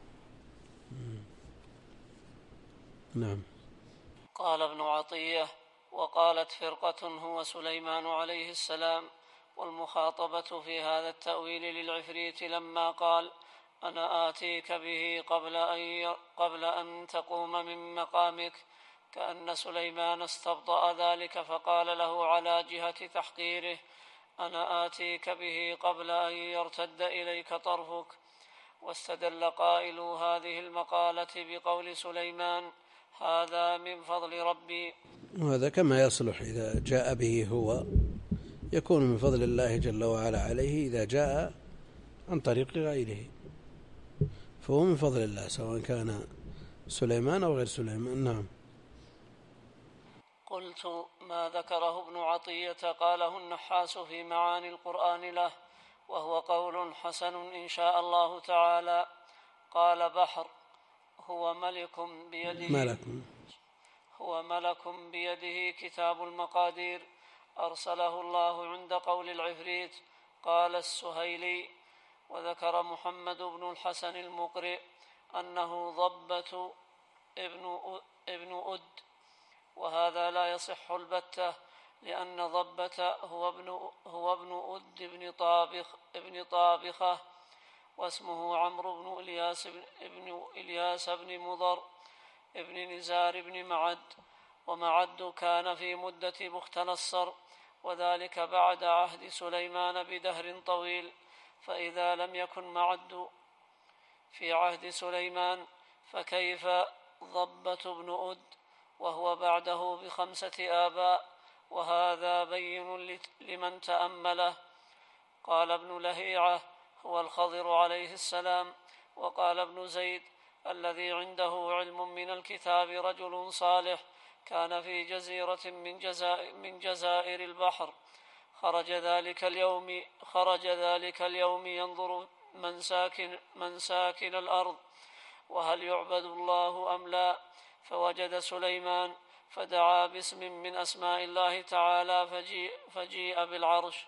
A: نعم.
B: قال ابن عطية: وقالت فرقة هو سليمان عليه السلام. والمخاطبة في هذا التأويل للعفريت لما قال: أنا آتيك به قبل أن, قبل أن تقوم من مقامك، كأن سليمان استبطأ ذلك فقال له على جهة تحقيره: أنا آتيك به قبل أن يرتد إليك طرفك. واستدل قائل هذه المقالة بقول سليمان: هذا من فضل ربي.
A: وهذا كما يصلح إذا جاء به هو، يكون من فضل الله جل وعلا عليه إذا جاء عن طريق غيره، فهو من فضل الله سواء كان سليمان أو غير سليمان. نعم.
B: قلت: ما ذكره ابن عطية قاله النحاس في معاني القرآن له، وهو قول حسن إن شاء الله تعالى. قال بحر: هو ملك بيده
A: ملك
B: هو ملك بيده كتاب المقادير، أرسله الله عند قول العفريت. قال السهيلي: وذكر محمد بن الحسن المقرئ أنه ضبة ابن ابن أد، وهذا لا يصح البتة، لأن ضبة هو ابن, هو ابن أد بن طابخ ابن طابخة، واسمه عمرو بن إلياس بن إلياس بن مضر ابن نزار بن معد. ومعد كان في مدة بختنصر، وذلك بعد عهد سليمان بدهر طويل، فإذا لم يكن معد في عهد سليمان فكيف ضبة بن أد وهو بعده بخمسة آباء؟ وهذا بين لمن تأمله. قال ابن لهيعة هو الخضر عليه السلام. وقال ابن زيد الذي عنده علم من الكتاب رجل صالح كان في جزيرة من جزائر, من جزائر البحر، خرج ذلك اليوم خرج ذلك اليوم ينظر من ساكن, من ساكن الأرض وهل يعبد الله أم لا، فوجد سليمان فدعا باسم من أسماء الله تعالى فجيء, فجيء بالعرش.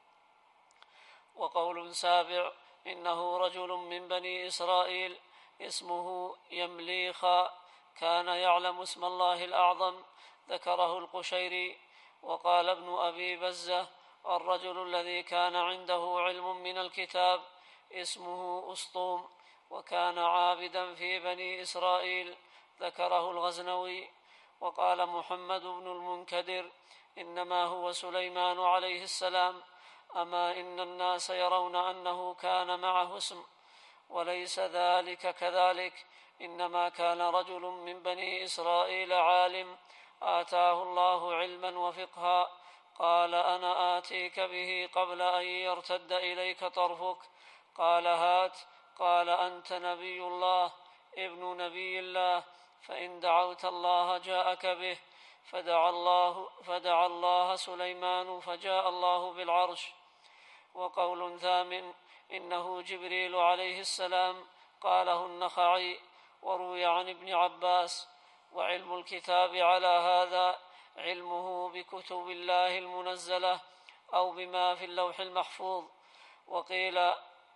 B: وقول سابع إنه رجل من بني إسرائيل اسمه يمليخا كان يعلم اسم الله الأعظم، ذكره القشيري. وقال ابن أبي بزة الرجل الذي كان عنده علم من الكتاب اسمه أسطوم وكان عابدا في بني إسرائيل، ذكره الغزنوي. وقال محمد بن المنكدر إنما هو سليمان عليه السلام، أما إن الناس يرون أنه كان معه اسم، وليس ذلك كذلك، إنما كان رجل من بني إسرائيل عالم آتاه الله علما وفقها، قال أنا آتيك به قبل أن يرتد إليك طرفك، قال هات، قال أنت نبي الله ابن نبي الله، فإن دعوت الله جاءك به، فدعا الله, فدعا الله سليمان فجاء الله بالعرش. وقول ثامن إنه جبريل عليه السلام، قاله النخعي، وروي عن ابن عباس. وعلم الكتاب على هذا علمه بكتب الله المنزلة أو بما في اللوح المحفوظ. وقيل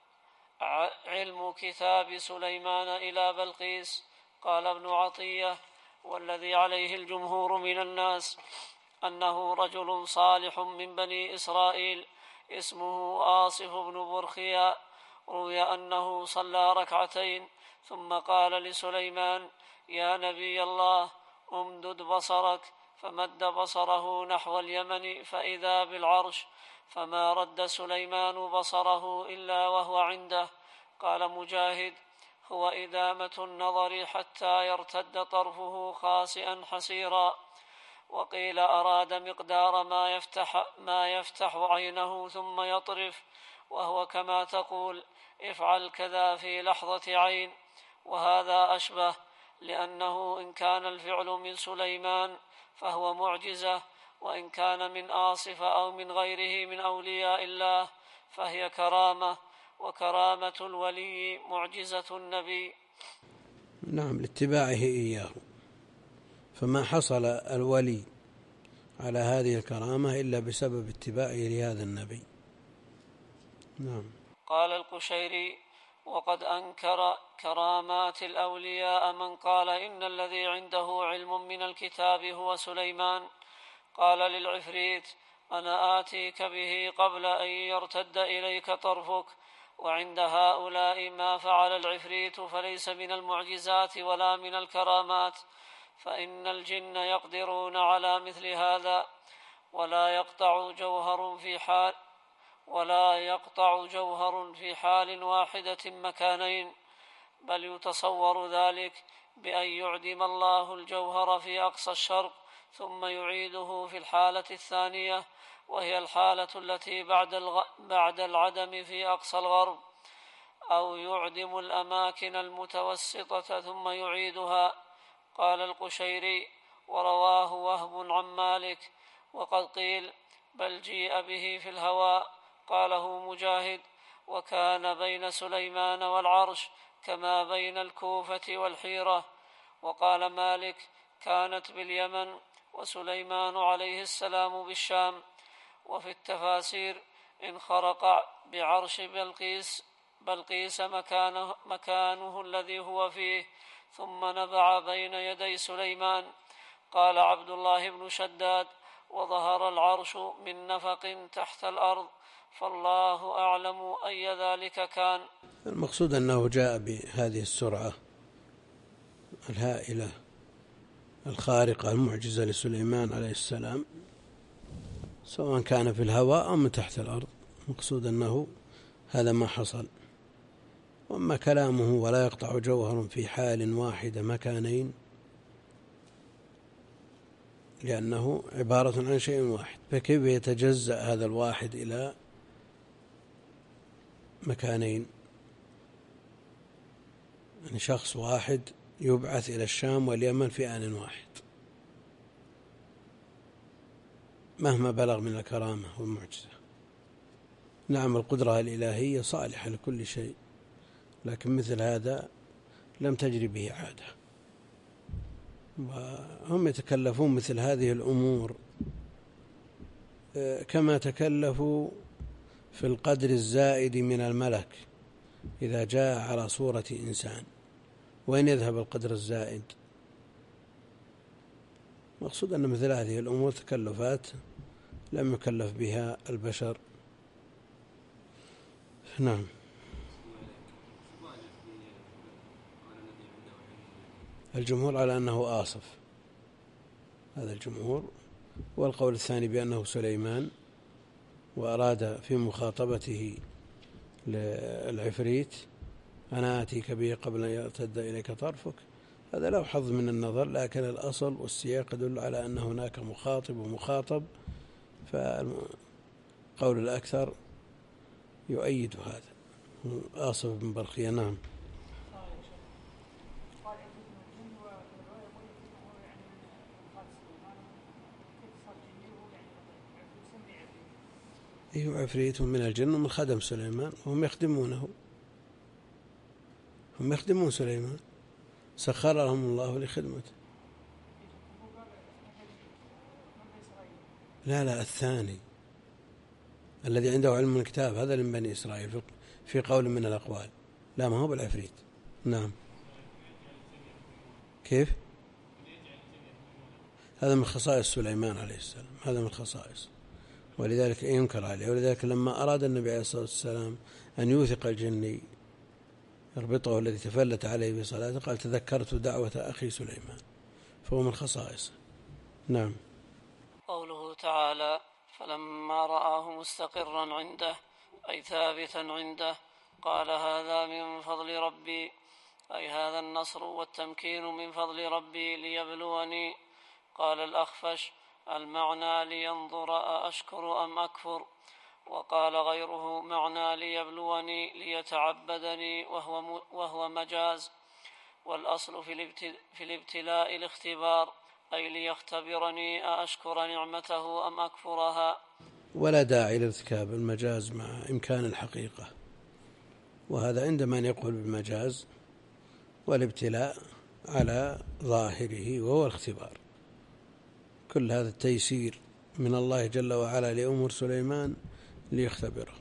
B: علم كتاب سليمان إلى بلقيس. قال ابن عطية والذي عليه الجمهور من الناس أنه رجل صالح من بني إسرائيل اسمه آصف بن برخيا، روي أنه صلى ركعتين ثم قال لسليمان يا نبي الله امدد بصرك، فمد بصره نحو اليمن فإذا بالعرش، فما رد سليمان بصره إلا وهو عنده. قال مجاهد هو إدامة النظر حتى يرتد طرفه خاسئا حسيرا. وقيل أراد مقدار ما يفتح, ما يفتح عينه ثم يطرف، وهو كما تقول افعل كذا في لحظة عين، وهذا أشبه، لأنه إن كان الفعل من سليمان فهو معجزة، وإن كان من آصف أو من غيره من أولياء الله فهي كرامة، وكرامة الولي معجزة النبي.
A: نعم، لاتباعه إياه، فما حصل الولي على هذه الكرامة إلا بسبب اتباعه لهذا النبي. نعم.
B: قال القشيري وقد أنكر كرامات الأولياء من قال إن الذي عنده علم من الكتاب هو سليمان. قال للعفريت أنا آتيك به قبل أن يرتد إليك طرفك. وعند هؤلاء ما فعل العفريت فليس من المعجزات ولا من الكرامات، فإن الجن يقدرون على مثل هذا، ولا يقطع جوهر في حال ولا يقطع جوهر في حال واحدة مكانين، بل يتصور ذلك بأن يعدم الله الجوهر في أقصى الشرق ثم يعيده في الحالة الثانية، وهي الحالة التي بعد, الغ... بعد العدم في أقصى الغرب، أو يعدم الأماكن المتوسطة ثم يعيدها. قال القشيري ورواه وهب عن مالك. وقد قيل بل جيء به في الهواء. قاله مجاهد وكان بين سليمان والعرش كما بين الكوفة والحيرة. وقال مالك كانت باليمن وسليمان عليه السلام بالشام. وفي التفاسير انخرق بعرش بلقيس بلقيس مكانه, مكانه الذي هو فيه، ثم نبع بين يدي سليمان. قال عبد الله بن شداد وظهر العرش من نفق تحت الأرض، فالله أعلم أي ذلك كان.
A: المقصود أنه جاء بهذه السرعة الهائلة الخارقة المعجزة لسليمان عليه السلام، سواء كان في الهواء أو من تحت الأرض. المقصود أنه هذا ما حصل. وأما كلامه ولا يقطع جوهر في حال واحدة مكانين، لأنه عبارة عن شيء واحد، فكيف يتجزأ هذا الواحد إلى مكانين؟ يعني شخص واحد يبعث إلى الشام واليمن في آن واحد مهما بلغ من الكرامة والمعجزة. نعم القدرة الإلهية صالحة لكل شيء، لكن مثل هذا لم تجري به عادة، وهم يتكلفون مثل هذه الأمور كما تكلفوا في القدر الزائد من الملك إذا جاء على صورة إنسان. وين يذهب القدر الزائد؟ مقصود أن مثل هذه الأمور تكلفات لم يكلف بها البشر. نعم. الجمهور على أنه آصف، هذا الجمهور. والقول الثاني بأنه سليمان، وأراد في مخاطبته للعفريت أنا آتيك به قبل أن يرتد إليك طرفك. هذا له حظ من النظر، لكن الأصل والسياق يدل على أن هناك مخاطب ومخاطب، فالقول الأكثر يؤيد هذا. آصف بن برخية. نعم. أيه عفريت من الجن ومن خدم سليمان، وهم يخدمونه، هم يخدمون سليمان، سخر لهم الله لخدمته. لا لا الثاني الذي عنده علم من الكتاب، هذا من بني إسرائيل في قول من الأقوال. لا، ما هو بالعفريت. نعم. كيف؟ هذا من خصائص سليمان عليه السلام، هذا من خصائص، ولذلك ينكر عليه. ولذلك لما أراد النبي عليه الصلاة والسلام أن يوثق الجني يربطه الذي تفلت عليه بصلاته، قال تذكرت دعوة أخي سليمان، فهو من خصائصه. نعم.
B: قوله تعالى فلما رآه مستقرا عنده أي ثابتا عنده قال هذا من فضل ربي، أي هذا النصر والتمكين من فضل ربي ليبلوني. قال الأخفش المعنى لينظر أأشكر أم أكفر، وقال غيره معنى ليبلوني ليتعبدني وهو, وهو مجاز. والأصل في الابتلاء الاختبار، أي ليختبرني أأشكر نعمته أم أكفرها.
A: ولا داعي لارتكاب المجاز مع إمكان الحقيقة، وهذا عندما يقول بالمجاز والابتلاء على ظاهره وهو الاختبار. كل هذا التيسير من الله جل وعلا لأمور سليمان ليختبره.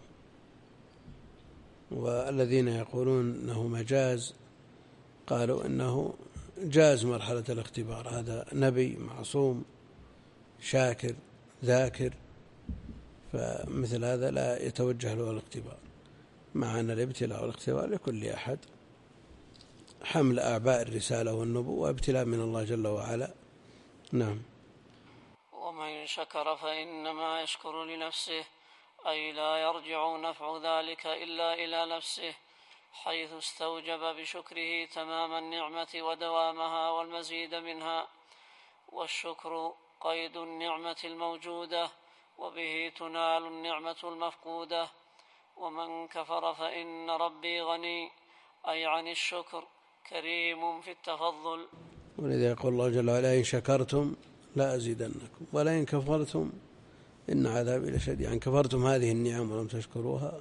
A: والذين يقولون أنه مجاز قالوا أنه جاز مرحلة الاختبار، هذا نبي معصوم شاكر ذاكر، فمثل هذا لا يتوجه له الاختبار، مع أن الابتلاء والاختبار لكل أحد، حمل أعباء الرسالة والنبوة ابتلاء من الله جل وعلا. نعم.
B: ومن شكر فإنما يشكر لنفسه، أي لا يرجع نفع ذلك إلا إلى نفسه، حيث استوجب بشكره تمام النعمة ودوامها والمزيد منها. والشكر قيد النعمة الموجودة، وبه تنال النعمة المفقودة. ومن كفر فإن ربي غني، أي عن الشكر كريم في التفضل.
A: ولذا يقول الله جل وعلا إن شكرتم لا أزيدنكم ولئن كفرتم إن عذابي لشديد. يعني كفرتم هذه النعم ولم تشكروها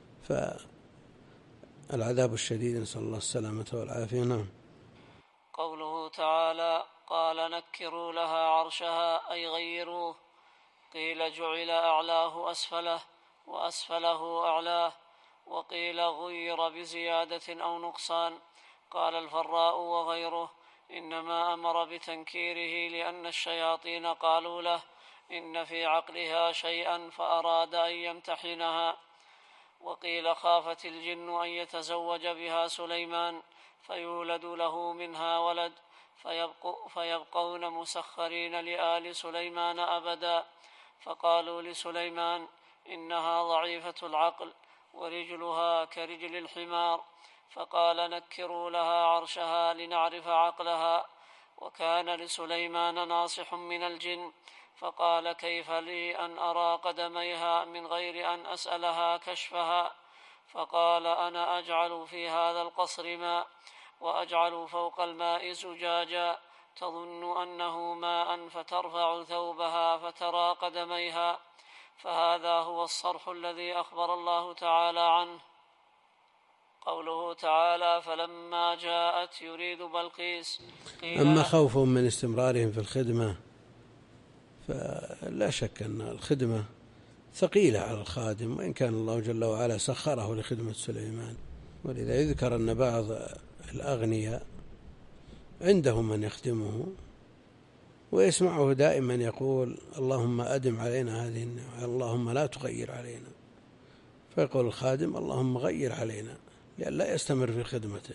A: فالعذاب الشديد، نسأل الله السلامة والعافية. نعم.
B: قوله تعالى قال نكروا لها عرشها أي غيروه، قيل جعل أعلاه أسفله وأسفله أعلاه، وقيل غير بزيادة أو نقصان. قال الفراء وغيره إنما أمر بتنكيره لأن الشياطين قالوا له إن في عقلها شيئا فأراد أن يمتحنها. وقيل خافت الجن أن يتزوج بها سليمان فيولد له منها ولد فيبقوا فيبقون مسخرين لآل سليمان أبدا، فقالوا لسليمان إنها ضعيفة العقل ورجلها كرجل الحمار، فقال نكروا لها عرشها لنعرف عقلها. وكان لسليمان ناصح من الجن فقال كيف لي أن أرى قدميها من غير أن أسألها كشفها؟ فقال أنا أجعل في هذا القصر ماء وأجعل فوق الماء زجاجا تظن أنه ماء فترفع ثوبها فترى قدميها. فهذا هو الصرح الذي أخبر الله تعالى عنه. قوله تعالى فلما جاءت يريد بلقيس.
A: أما خوفهم من استمرارهم في الخدمة فلا شك أن الخدمة ثقيلة على الخادم، وإن كان الله جل وعلا سخره لخدمة سليمان. ولذا يذكر أن بعض الأغنياء عندهم من يخدمه ويسمعه دائما يقول اللهم أدم علينا هذه النعمة، اللهم لا تغير علينا، فيقول الخادم اللهم غير علينا لئلا يستمر في خدمته.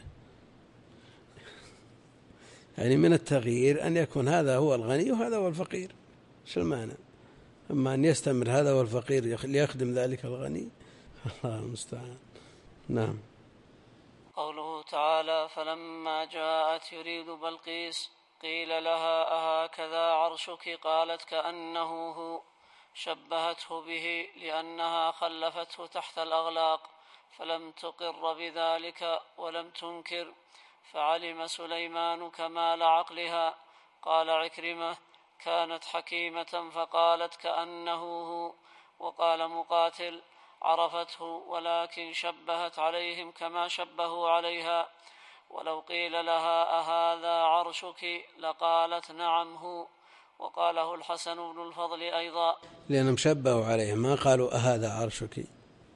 A: يعني من التغيير أن يكون هذا هو الغني وهذا هو الفقير، شو المعنى؟ أما أن يستمر هذا هو الفقير ليخدم ذلك الغني، الله المستعان. نعم.
B: قوله تعالى فلما جاءت يريد بلقيس قيل لها أهكذا عرشك؟ قالت كأنه هو، شبهته به لأنها خلفته تحت الأغلاق فلم تقر بذلك ولم تنكر، فعلم سليمان كمال عقلها. قال عكرمة كانت حكيمة فقالت كأنه هو. وقال مقاتل عرفته ولكن شبهت عليهم كما شبهوا عليها. ولو قيل لها أهذا عرشك لقالت نعم هو. وقاله الحسن بن الفضل أيضا،
A: لأنهم شبهوا عليهم ما قالوا أهذا عرشك،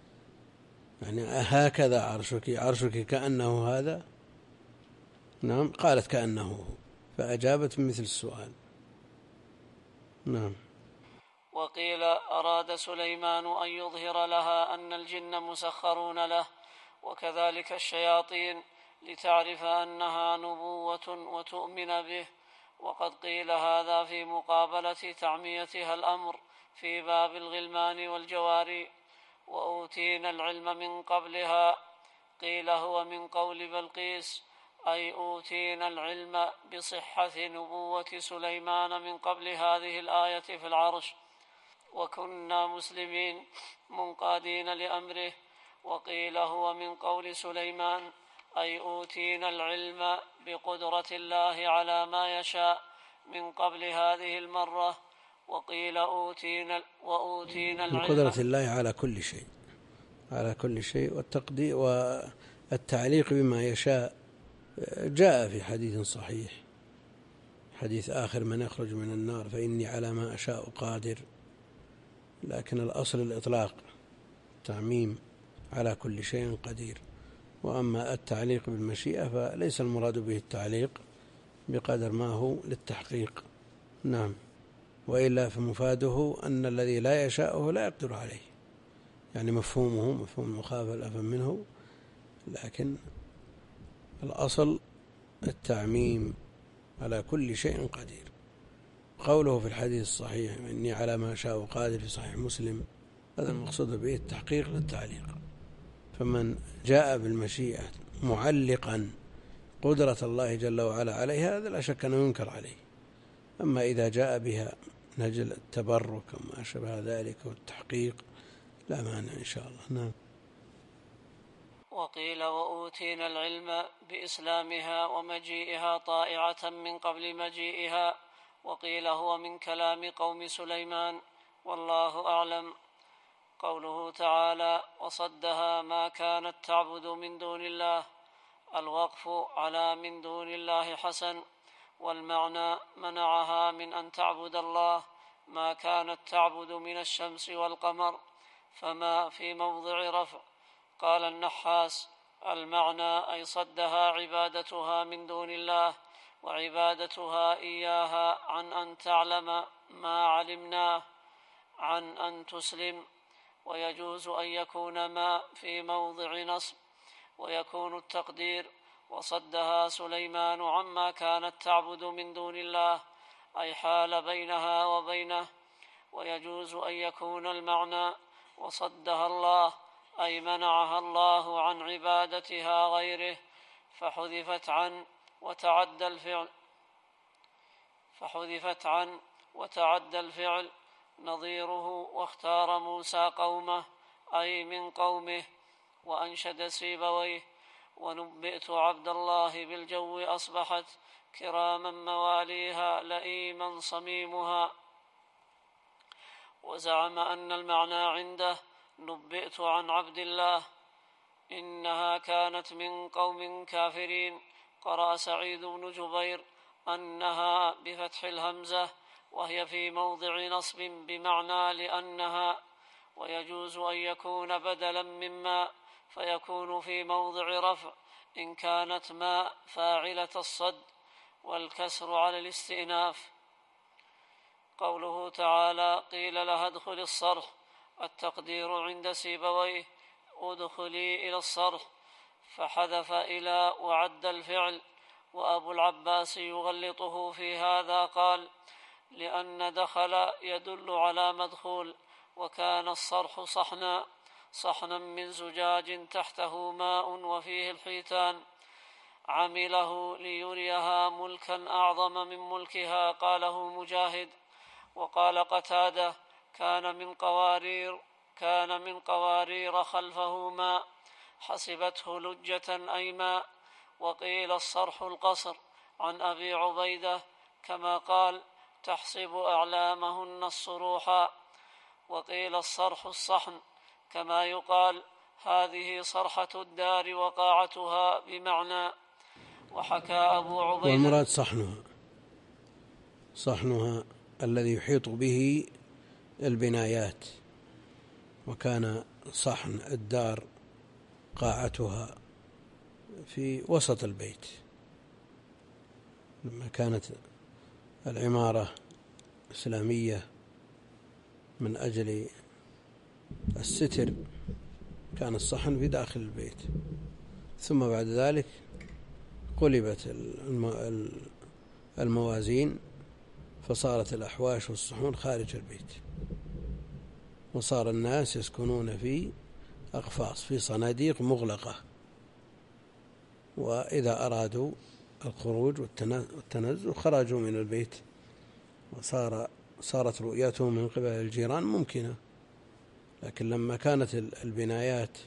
A: يعني أهكذا عرشك، عرشك كأنه هذا. نعم، قالت كأنه هو فأجابت مثل السؤال. نعم.
B: وقيل أراد سليمان أن يظهر لها أن الجن مسخرون له وكذلك الشياطين لتعرف أنها نبوة وتؤمن به. وقد قيل هذا في مقابلة تعميتها الأمر في باب الغلمان والجواري. وأوتينا العلم من قبلها قيل هو من قول بلقيس أي أوتينا العلم بصحة نبوة سليمان من قبل هذه الآية في العرش وكنا مسلمين منقادين لأمره. وقيل هو من قول سليمان أي أوتينا العلم بقدرة الله على ما يشاء من قبل هذه المرة. وقيل أوتينا وأوتينا العلم
A: بقدرة الله على كل شيء، على كل شيء. والتقدير والتعليق بما يشاء جاء في حديث صحيح، حديث آخر من يخرج من النار فإني على ما أشاء قادر، لكن الأصل الإطلاق تعميم على كل شيء قدير. وأما التعليق بالمشيئة فليس المراد به التعليق بقدر ما هو للتحقيق. نعم. وإلا فمفاده أن الذي لا يشاءه لا يقدر عليه، يعني مفهومه مفهوم المخالفة الأفهم منه، لكن الأصل التعميم على كل شيء قدير. قوله في الحديث الصحيح إني على ما شاء قادر في صحيح مسلم، هذا المقصود به التحقيق للتعليق. فمن جاء بالمشيئة معلقا قدرة الله جل وعلا عليها هذا لا شك أنه ينكر عليه. أما إذا جاء بها نجل التبرك وما شبه ذلك والتحقيق لا مانع إن شاء الله. نعم.
B: وقيل وأوتينا العلم بإسلامها ومجيئها طائعة من قبل مجيئها. وقيل هو من كلام قوم سليمان والله أعلم. قوله تعالى وصدها ما كانت تعبد من دون الله، الوقف على من دون الله حسن، والمعنى منعها من أن تعبد الله ما كانت تعبد من الشمس والقمر، فما في موضع رفع. قال النحاس المعنى أي صدها عبادتها من دون الله وعبادتها إياها عن أن تعلم ما علمناه عن أن تسلم. ويجوز أن يكون ما في موضع نصب، ويكون التقدير وصدها سليمان عما كانت تعبد من دون الله، أي حال بينها وبينه. ويجوز أن يكون المعنى وصدها الله، أي منعها الله عن عبادتها غيره، فحذفت عن وتعدى الفعل فحذفت عن وتعدى الفعل نظيره. واختار موسى قومه، أي من قومه. وأنشد سيبويه: ونبئت عبد الله بالجو أصبحت كراما مواليها لئيما صميمها. وزعم أن المعنى عنده نبئت عن عبد الله إنها كانت من قوم كافرين. قرأ سعيد بن جبير أنها بفتح الهمزة، وهي في موضع نصب بمعنى لأنها. ويجوز أن يكون بدلا مما، فيكون في موضع رفع إن كانت ما فاعلة الصد، والكسر على الاستئناف. قوله تعالى: قيل لها ادخل الصرح، التقدير عند سيبويه: ادخلي إلى الصرح، فحذف إلى وعد الفعل. وأبو العباس يغلطه في هذا، قال: لأن دخل يدل على مدخول، وكان الصرح صحنا صحنا من زجاج تحته ماء وفيه الحيتان، عمله ليريها ملكا أعظم من ملكها. قاله مجاهد. وقال قتادة: كان من قوارير كان من قوارير خلفه ماء حسبته لجة أي ماء. وقيل الصرح القصر عن أبي عبيدة، كما قال: تحسب أعلامهن الصروحا. وقيل الصرح الصحن، كما يقال: هذه صرحة الدار وقاعتها، بمعنى. وحكى أبو عبيدة.
A: والمراد صحنها صحنها الذي يحيط به البنايات، وكان صحن الدار قاعتها في وسط البيت، لما كانت العمارة إسلامية من أجل الستر كان الصحن في داخل البيت، ثم بعد ذلك قلبت الموازين فصارت الأحواش والصحون خارج البيت، وصار الناس يسكنون في أقفاص في صناديق مغلقة، وإذا أرادوا الخروج والتنزل خرجوا من البيت، وصار صارت رؤيتهم من قبل الجيران ممكنة. لكن لما كانت البنايات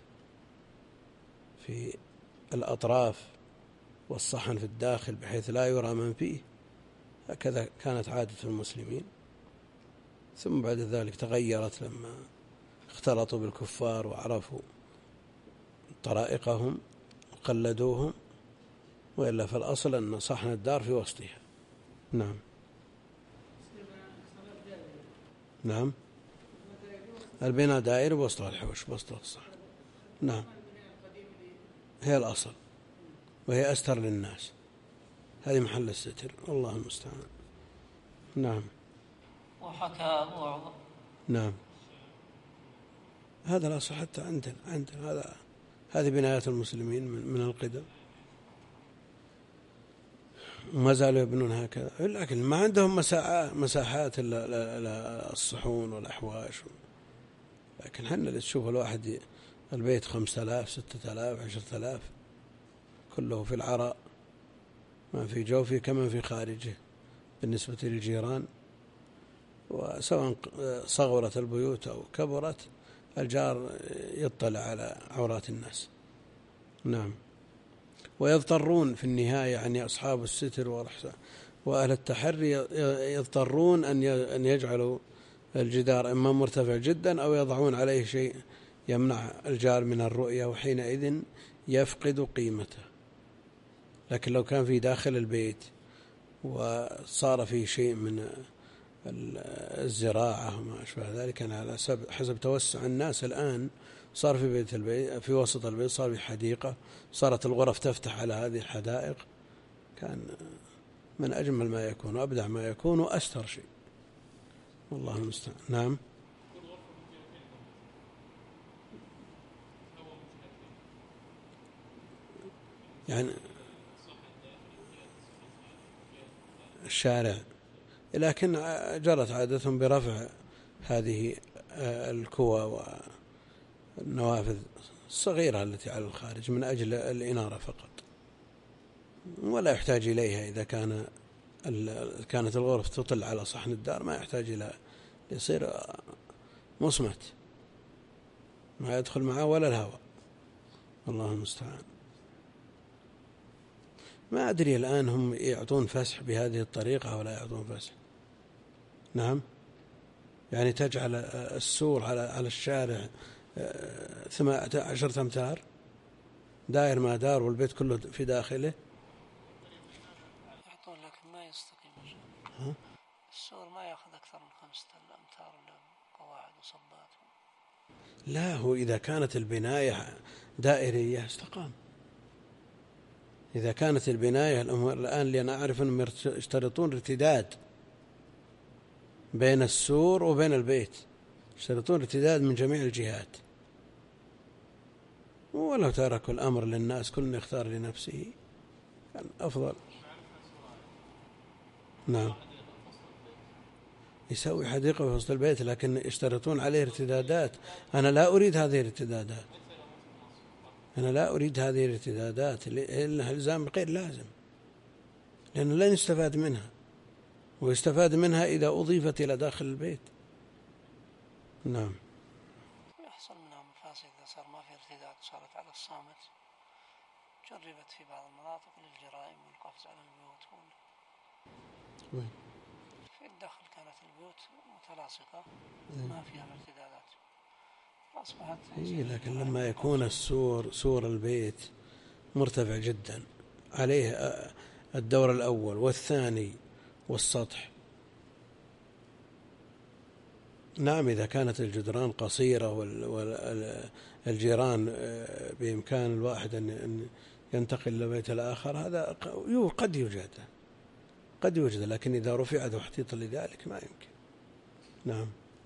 A: في الأطراف والصحن في الداخل بحيث لا يرى من فيه، هكذا كانت عادة المسلمين. ثم بعد ذلك تغيرت لما اختلطوا بالكفار وعرفوا طرائقهم وقلدوهم، وإلا في الأصل أن صحن الدار في وسطها. نعم نعم البناء دائري بوسط الحوش بوسط الصحن. نعم هي الأصل، وهي أستر للناس، هذه محل الستر، والله المستعان. نعم.
B: وحكى أبو عبيدة.
A: نعم هذا الأصل حتى عندنا عندنا هذا هذه بنايات المسلمين من القدم، وما زالوا يبنون هكذا، لكن ما عندهم مساحات إلا الصحون والأحواش. لكن حنا اللي تشوف الواحد البيت خمسة آلاف ستة آلاف عشرة آلاف كله في العراء، ما في جوفه كما في خارجه بالنسبة للجيران. وسواء صغرت البيوت أو كبرت الجار يطلع على عورات الناس. نعم. ويضطرون في النهاية يعني أصحاب الستر وأهل التحري يضطرون أن يجعلوا الجدار إما مرتفع جدا أو يضعون عليه شيء يمنع الجار من الرؤية، وحينئذ يفقد قيمته. لكن لو كان في داخل البيت وصار فيه شيء من الزراعة وما أشبه ذلك، كان على حسب توسع الناس الآن صار في بيت البيت في وسط البيت صار في حديقة، صارت الغرف تفتح على هذه الحدائق، كان من أجمل ما يكون وأبدع ما يكون وأستر شيء، والله المستعان. نعم. يعني الشارع، لكن جرت عادتهم برفع هذه الكوى والنوافذ الصغيرة التي على الخارج من أجل الإنارة فقط، ولا يحتاج إليها. إذا كان كانت الغرف تطل على صحن الدار ما يحتاج إلى، يصير مصمت ما يدخل معه ولا الهواء، الله المستعان. ما أدري الآن هم يعطون فسح بهذه الطريقة ولا يعطون فسح. نعم، يعني تجعل السور على على الشارع ثمانية عشر أمتار دائر ما دار والبيت كله في داخله.
B: يعطون لكن ما يستقيم السور، ما يأخذ أكثر من خمسة أمتار قواعد وصبات.
A: لا، هو إذا كانت البناية دائرية استقام. إذا كانت البناية الآن لأن أعرف أنهم يشترطون ارتداد بين السور وبين البيت، يشترطون ارتداد من جميع الجهات، ولو تركوا الأمر للناس كل يختار لنفسه كان أفضل. نعم، يسوي حديقة في وسط البيت لكن يشترطون عليه ارتدادات. أنا لا أريد هذه الارتدادات، أنا لا أريد هذه الارتدادات، إنها إلزام غير لازم، لأنه لن يستفاد منها، ويستفاد منها إذا أضيفت إلى داخل البيت. نعم.
B: يحصل منها مفاسد إذا صار ما في ارتداد، صارت على الصامت. جربت في بعض المناطق للجرائم والقفز على البيوت.
A: وين؟
B: في الداخل كانت البيوت متلاصقة ما فيها ارتدادات، أصبحت
A: إيه، لكن لما يكون السور سور البيت مرتفع جدا عليه الدور الأول والثاني والسطح. نعم، إذا كانت الجدران قصيرة والجيران بإمكان الواحد أن ينتقل إلى بيت الآخر هذا قد يوجد قد يوجد لكن إذا رفعت واحتيط لذلك ما يمكن. نعم.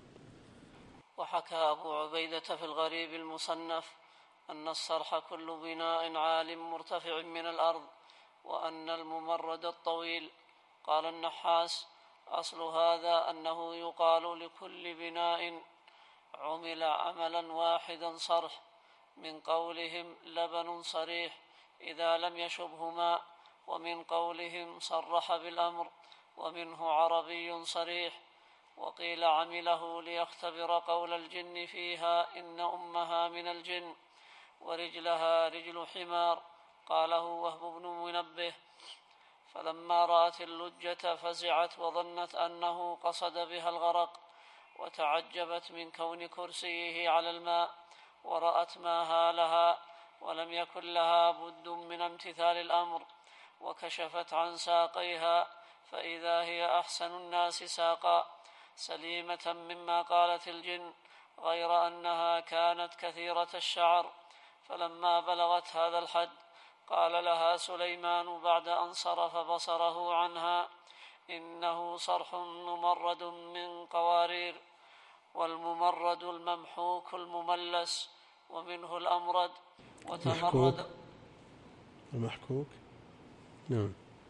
B: وحكى أبو عبيدة في الغريب المصنف أن الصرح كل بناء عال مرتفع من الأرض، وأن الممرد الطويل. قال النحاس: أصل هذا أنه يقال لكل بناء عمل عملا واحدا صرح، من قولهم لبن صريح إذا لم يشبه ماء، ومن قولهم صرح بالأمر، ومنه عربي صريح. وقيل عمله ليختبر قول الجن فيها إن أمها من الجن ورجلها رجل حمار. قاله وهب بن منبه: فلما رأت اللجة فزعت وظنت أنه قصد بها الغرق، وتعجبت من كون كرسيه على الماء، ورأت ما هالها ولم يكن لها بد من امتثال الأمر، وكشفت عن ساقيها فإذا هي أحسن الناس ساقا سليمة مما قالت الجن، غير أنها كانت كثيرة الشعر. فلما بلغت هذا الحد قال لها سليمان بعد أن صرف بصره عنها: إنه صرح ممرد من قوارير، والممرد الممحوك المملس، ومنه الأمرد وتمرد
A: المحكوك. نعم.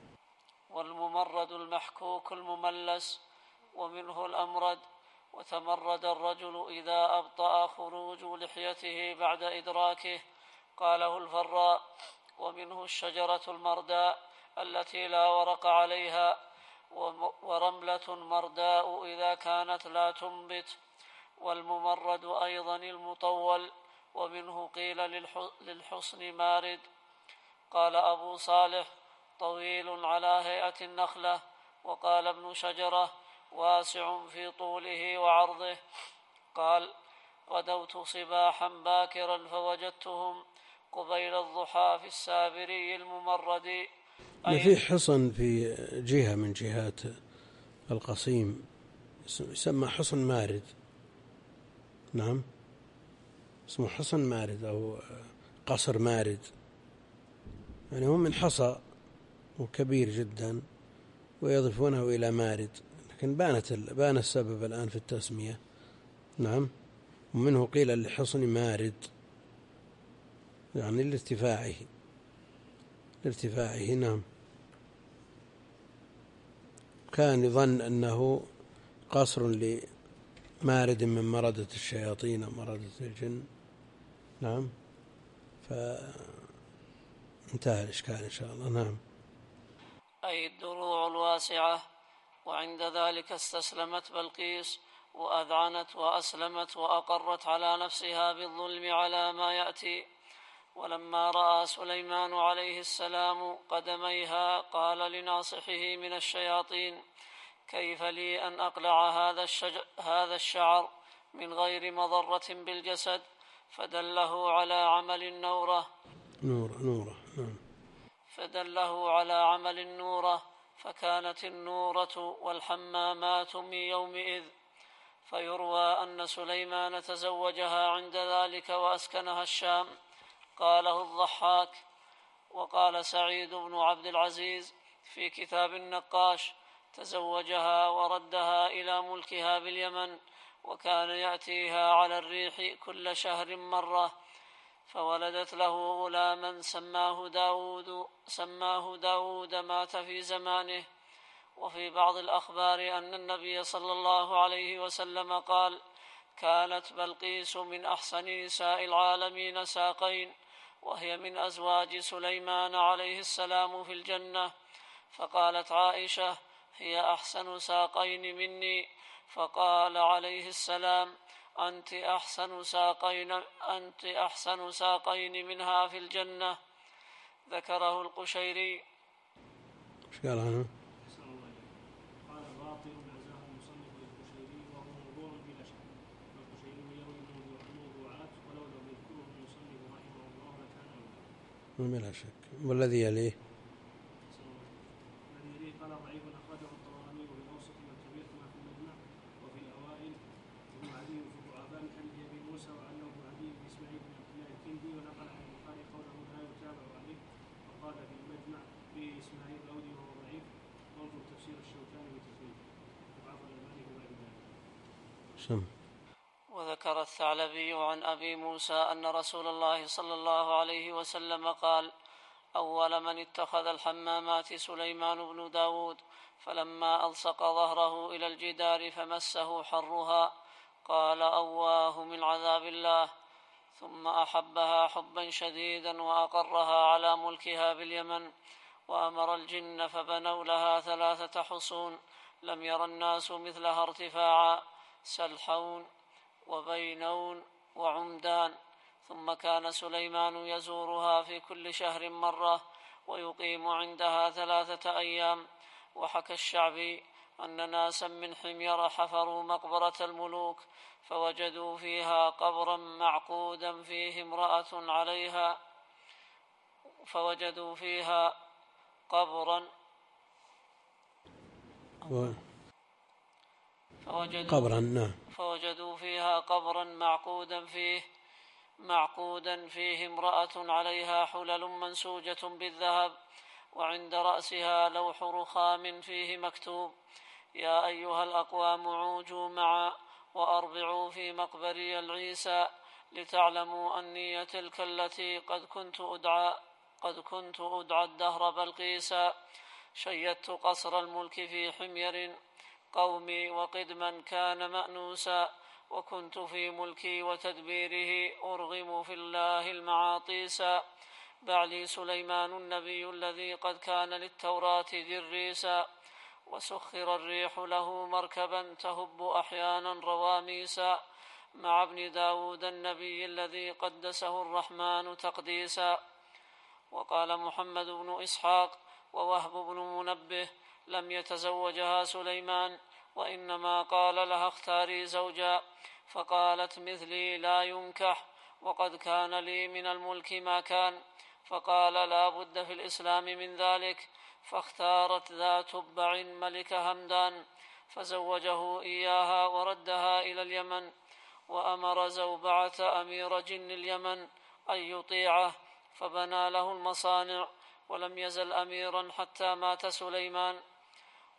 B: والممرد المحكوك المملس، ومنه الأمرد. وتمرد الرجل إذا أبطأ خروج لحيته بعد إدراكه. قاله الفراء: ومنه الشجرة المرداء التي لا ورق عليها، ورملة مرداء إذا كانت لا تنبت. والممرد أيضا المطول، ومنه قيل للحصن مارد. قال أبو صالح: طويل على هيئة النخلة. وقال ابن شجرة: واسع في طوله وعرضه. قال: غدوت صباحا باكرا فوجدتهم قبيل الضحى في السابري الممرد.
A: في حصن في جهة من جهات القصيم يسمى حصن مارد. نعم، اسمه حصن مارد أو قصر مارد، يعني هو من حصى وكبير جدا ويضيفونه إلى مارد، لكن بانت بان السبب الآن في التسمية. نعم. ومنه قيل لحصن مارد يعني لارتفاعه لارتفاعه نعم. كان يظن أنه قصر لمارد من مردة الشياطين أو مردة الجن. نعم. فانتهى الإشكال إن شاء الله. نعم.
B: أي الدروع الواسعة. وعند ذلك استسلمت بلقيس وأذعنت وأسلمت وأقرت على نفسها بالظلم على ما يأتي. ولما رأى سليمان عليه السلام قدميها قال لناصحه من الشياطين: كيف لي أن أقلع هذا, الشج... هذا الشعر من غير مضرة بالجسد؟ فدله على عمل النورة
A: نورة نورة نعم.
B: فدله على عمل النورة فكانت النورة والحمامات من يومئذ. فيروى أن سليمان تزوجها عند ذلك وأسكنها الشام. قاله الضحاك. وقال سعيد بن عبد العزيز في كتاب النقاش: تزوجها وردها إلى ملكها باليمن، وكان يأتيها على الريح كل شهر مرة، فولدت له غلاما سماه داود, سماه داود مات في زمانه. وفي بعض الأخبار أن النبي صلى الله عليه وسلم قال: كانت بلقيس من أحسن نساء العالمين ساقين، وهي من أزواج سليمان عليه السلام في الجنة. فقالت عائشة: هي أحسن ساقين مني. فقال عليه السلام: أنت أحسن ساقين, أنت أحسن ساقين منها في الجنة. ذكره القشيري.
A: ايش قال عنه؟
C: قال باطل عزاه المصنف للقشيري وهو موضوع بلا شك، والقشيري يروي الموضوعات ولو لم يذكره المصنف رحمه الله لكان أولى.
A: بلا شك. والذي يليه
C: الذي يليه قال ضعيف أخرجه الطبراني وفي الأوسط والكبير كما في المجمع، وفي الأوائل ابن عدي في ضعفاء من حديث أبي موسى وعله ابن عدي بن إسماعيل بن عبد الله الكندي، ونقل عن البخاري قوله لا يتابع عليه، وقال في المجمع به إسماعيل الأودي وهو ضعيف. وانظر تفسير الشوكاني بتفسيره وضعف الألباني وغير ذلك.
A: سم.
B: وذكر الثعلبي عن أبي موسى أن رسول الله صلى الله عليه وسلم قال: أول من اتخذ الحمامات سليمان بن داود، فلما ألصق ظهره إلى الجدار فمسه حرها قال: أواه من عذاب الله. ثم أحبها حبا شديدا وأقرها على ملكها باليمن، وأمر الجن فبنوا لها ثلاثة حصون لم ير الناس مثلها ارتفاعا: سلحون وبينون وعمدان. ثم كان سليمان يزورها في كل شهر مرة ويقيم عندها ثلاثة أيام. وحكى الشعبي أن ناسا من حمير حفروا مقبرة الملوك فوجدوا فيها قبرا معقودا فيه امرأة عليها فوجدوا فيها قبرا
A: و...
B: فوجدوا,
A: قبرا نعم.
B: فوجدوا فيها قبرا معقودا فيه معقودا فيه امرأة عليها حلل منسوجة بالذهب، وعند رأسها لوح رخام فيه مكتوب: يا أيها الأقوام عوجوا معا وأربعوا في مقبري العيسى لتعلموا أني تلك التي قد كنت أدعى قد كنت أدعى الدهر بلقيسا. شيدت قصر الملك في حمير قومي وقدما كان مأنوسا، وكنت في ملكي وتدبيره أرغم في الله المعاطيسا. بعلي سليمان النبي الذي قد كان للتوراة دريسا، وسخر الريح له مركبا تهب أحيانا رواميسا، مع ابن داود النبي الذي قدسه الرحمن تقديسا. وقال محمد بن إسحاق ووهب بن منبه: لم يتزوجها سليمان، وإنما قال لها اختاري زوجا، فقالت مثلي لا ينكح وقد كان لي من الملك ما كان، فقال لا بد في الإسلام من ذلك، فاختارت ذا تبع ملك همدان فزوجه إياها وردها إلى اليمن. وأمر زوبعة أمير جن اليمن أن يطيعه فبنى له المصانع، ولم يزل أميرا حتى مات سليمان.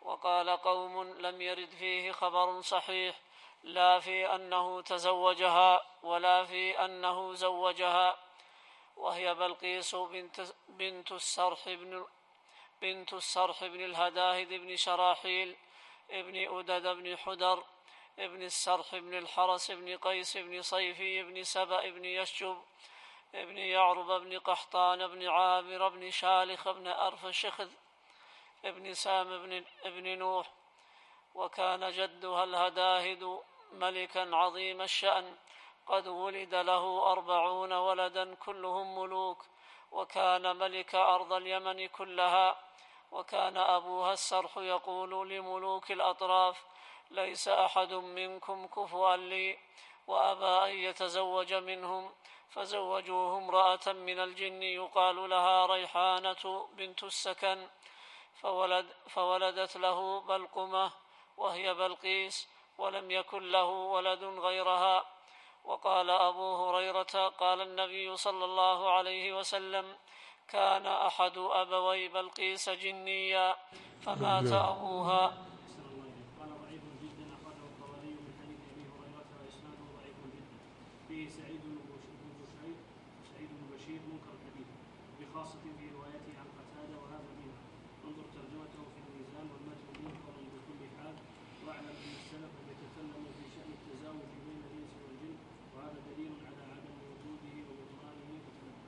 B: وقال قوم لم يرد فيه خبر صحيح لا في أنه تزوجها ولا في أنه زوجها، وهي بلقيس بنت, بنت السرح بن بنت السرح بن الهداهد بن شراحيل ابن أدد بن حدر ابن السرح بن الحرس بن قيس بن صيفي بن سبأ بن يشجب ابن يعرب بن قحطان بن عامر بن شالخ بن أرفشخذ ابن سام بن, ابن نوح. وكان جدها الهداهد ملكا عظيم الشأن قد ولد له أربعون ولدا كلهم ملوك، وكان ملك أرض اليمن كلها. وكان أبوها السرح يقول لملوك الأطراف: ليس أحد منكم كفوا لي، وأبى أن يتزوج منهم، فزوجوه امرأة من الجن يقال لها ريحانة بنت السكن، فولد فولدت له بلقمة وهي بلقيس، ولم يكن له ولد غيرها. وقال أبو هريرة: قال النبي صلى الله عليه وسلم: كان أحد أبوي بلقيس جنيا فمات أبوها.
C: قال ضعيف جدا أخرجه الطبري من حديث أبي هريرة وإسناده ضعيف جدا، فيه سعيد بن بشير سعيد بن بشير منكر الحديث بخاصة في روايته عن قتادة، وهذا منها. انظر ترجمته في الميزان والمتن منكر بكل حال. واعلم أن السلف يتكلموا في شأن التزاوج بين الإنس والجن، وهذا دليل على عدم وجوده وبطلانه فتنبه.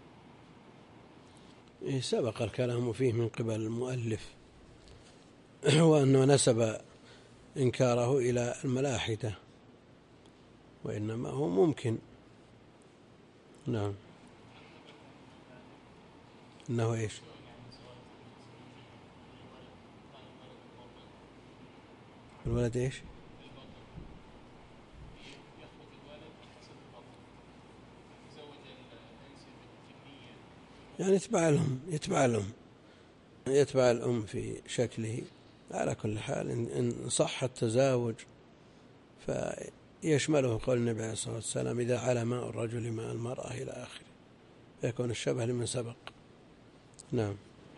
A: إيه سبق الكلام فيه من قبل المؤلف، وأنه نسب إنكاره إلى الملاحدة، وإنما هو ممكن. نعم. إنه إيش؟ الولد إيش؟ يعني يتبع الأم يتبع الأم يتبع الأم في شكله. على كل حال إن صح التزاوج فيشمله قول النبي عليه الصلاة والسلام: إذا على ماء الرجل ماء المرأة إلى آخره، يكون الشبه لمن سبق. نعم.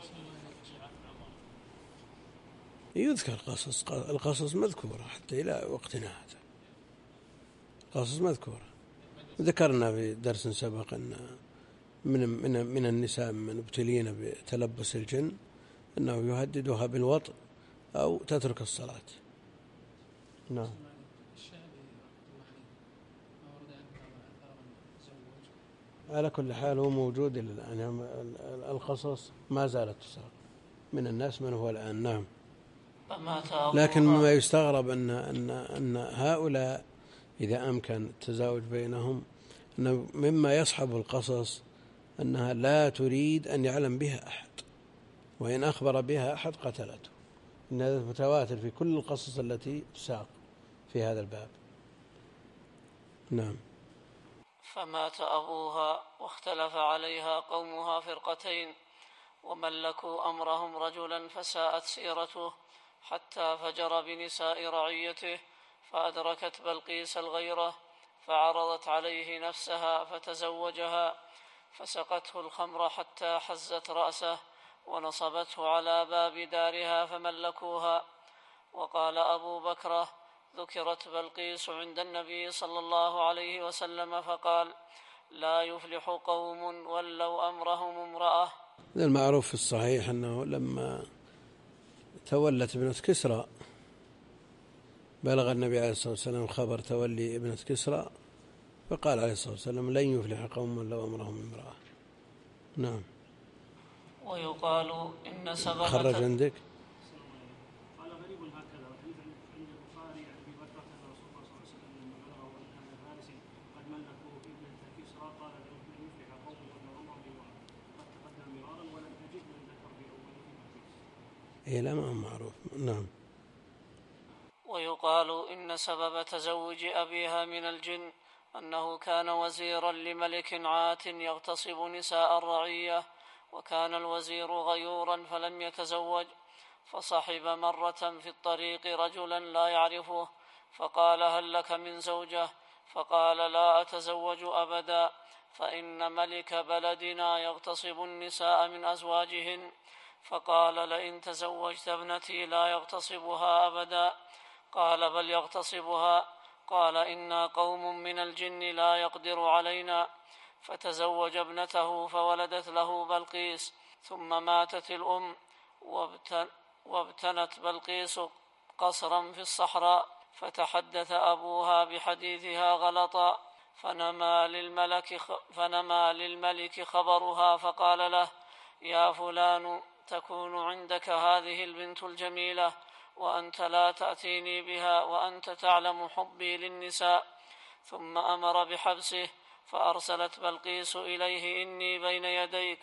A: يذكر قصص القصص مذكورة حتى إلى وقتنا هذا، قصص مذكورة. ذكرنا في درس سبق أن من من من النساء من ابتلين بتلبس الجن أنه يهددها بالوطء أو تترك الصلاة. نعم. على كل حال هو موجود الآن، القصص ما زالت تساق من الناس من هو الآن. نعم. لكن مما يستغرب أن أن أن هؤلاء إذا أمكن التزاوج بينهم، أن مما يصحب القصص أنها لا تريد أن يعلم بها أحد، وإن أخبر بها أحد قتلته. إن هذا متواتر في كل القصص التي تساق في هذا الباب. نعم.
B: فمات أبوها واختلف عليها قومها فرقتين، وملكوا أمرهم رجلا فساءت سيرته حتى فجر بنساء رعيته، فأدركت بلقيس الغيرة فعرضت عليه نفسها فتزوجها، فسقته الخمر حتى حزت رأسه ونصبته على باب دارها فملكوها. وقال أبو بكر: ذكرت بلقيس عند النبي صلى الله عليه وسلم فقال: لا يفلح قوم ولوا أمرهم امرأة.
A: المعروف في الصحيح أنه لما تولت ابنة كسرى بلغ النبي عليه الصلاة والسلام خبر تولي ابنة كسرى، فقال عليه الصلاة والسلام: لن يفلح قوم ولوا أمرهم امرأة. نعم.
B: ويقال إن سبب
A: خرج عندك
C: قال غريب هكذا، وحديث عند البخاري عن ابي بكر ان رسول الله صلى الله عليه وسلم لما بلغه ان اهل فارس قد ملكوا ابنه كسرى قال: لن يفلح قوم ولوا امرهم امرأة. قد تقدم مرارا ولم اجد من ذكر في اوله حديث.
A: إيه لا ما معروف. نعم.
B: ويقال إن سبب تزوج أبيها من الجن أنه كان وزيرا لملك عات يغتصب نساء الرعية، وكان الوزير غيورا فلم يتزوج، فصحب مرة في الطريق رجلا لا يعرفه، فقال: هل لك من زوجة؟ فقال: لا أتزوج أبدا، فإن ملك بلدنا يغتصب النساء من أزواجهن. فقال: لئن تزوجت ابنتي لا يغتصبها أبدا. قال: بل يغتصبها. قال: إنا قوم من الجن لا يقدر علينا. فتزوج ابنته فولدت له بلقيس، ثم ماتت الأم وابتنت بلقيس قصرا في الصحراء، فتحدث أبوها بحديثها غلطا، فنما للملك, فنما للملك خبرها، فقال له: يا فلان، تكون عندك هذه البنت الجميلة وأنت لا تأتيني بها وأنت تعلم حبي للنساء. ثم أمر بحبسه، فأرسلت بلقيس إليه: إني بين يديك.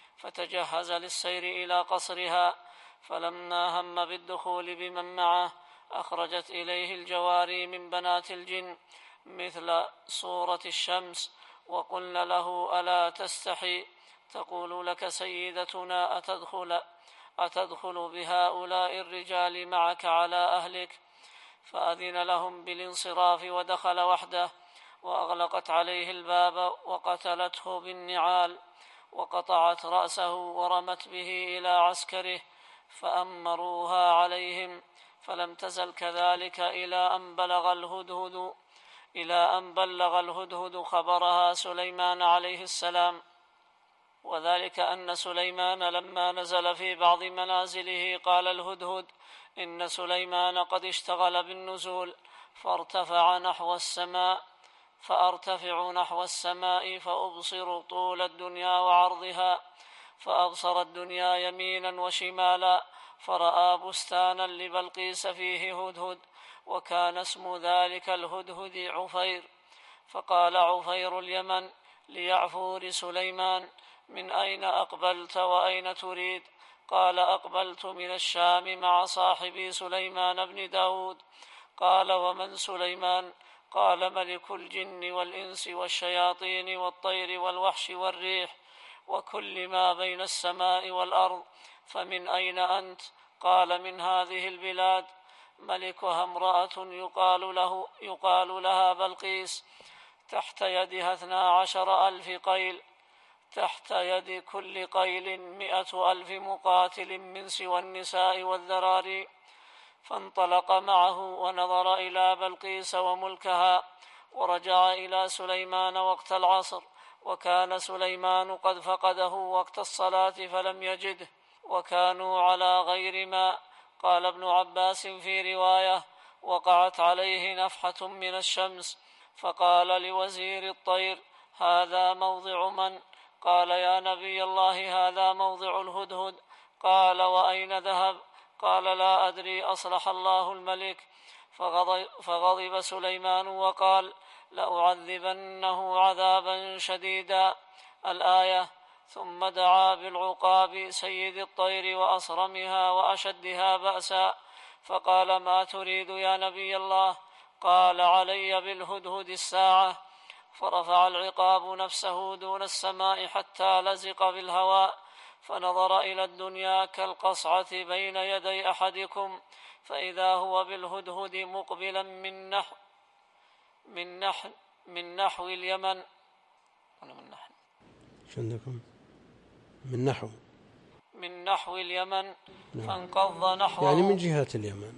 B: فتجهز للسير إلى قصرها، فلما هم بالدخول بمن معه أخرجت إليه الجواري من بنات الجن مثل صورة الشمس، وقلن له: ألا تستحي؟ تقول لك سيدتنا: أتدخل, أتدخل بهؤلاء الرجال معك على أهلك؟ فأذن لهم بالانصراف ودخل وحده، وأغلقت عليه الباب وقتلته بالنعال، وقطعت رأسه ورمت به إلى عسكره، فأمروها عليهم، فلم تزل كذلك إلى أن بلغ الهدهد إلى أن بلغ الهدهد خبرها سليمان عليه السلام. وذلك أن سليمان لما نزل في بعض منازله قال الهدهد: إن سليمان قد اشتغل بالنزول، فارتفع نحو السماء فأرتفع نحو السماء فأبصر طول الدنيا وعرضها. فأبصر الدنيا يمينا وشمالا، فرأى بستانا لبلقيس فيه هدهد، وكان اسم ذلك الهدهد عفير. فقال عفير اليمن ليعفور سليمان: من أين أقبلت وأين تريد؟ قال: أقبلت من الشام مع صاحبي سليمان بن داود. قال: ومن سليمان؟ قال: ملك الجن والإنس والشياطين والطير والوحش والريح وكل ما بين السماء والأرض. فمن أين أنت؟ قال: من هذه البلاد. ملكها امرأة يقال, له يقال لها بلقيس، تحت يدها اثنا عشر ألف قيل، تحت يد كل قيل مئة ألف مقاتل من سوى النساء والذراري. فانطلق معه ونظر إلى بلقيس وملكها، ورجع إلى سليمان وقت العصر، وكان سليمان قد فقده وقت الصلاة فلم يجده، وكانوا على غير ماء. قال ابن عباس في رواية: وقعت عليه نفحة من الشمس، فقال لوزير الطير: هذا موضع من؟ قال: يا نبي الله، هذا موضع الهدهد. قال: وأين ذهب؟ قال: لا أدري، أصلح الله الملك. فغضب, فغضب سليمان وقال: لأعذبنه عذابا شديدا. الآية. ثم دعا بالعقاب سيد الطير وأصرمها وأشدها بأسا، فقال: ما تريد يا نبي الله؟ قال: علي بالهدهد الساعة. فرفع العقاب نفسه دون السماء حتى لزق بالهواء، فنظر إلى الدنيا كالقصعة بين يدي أحدكم، فإذا هو بالهدهد مقبلا من نحو من نحو من نحو اليمن. من نحو
A: عندكم من نحو
B: من نحو اليمن. فانقض نحوه،
A: يعني من جهة اليمن.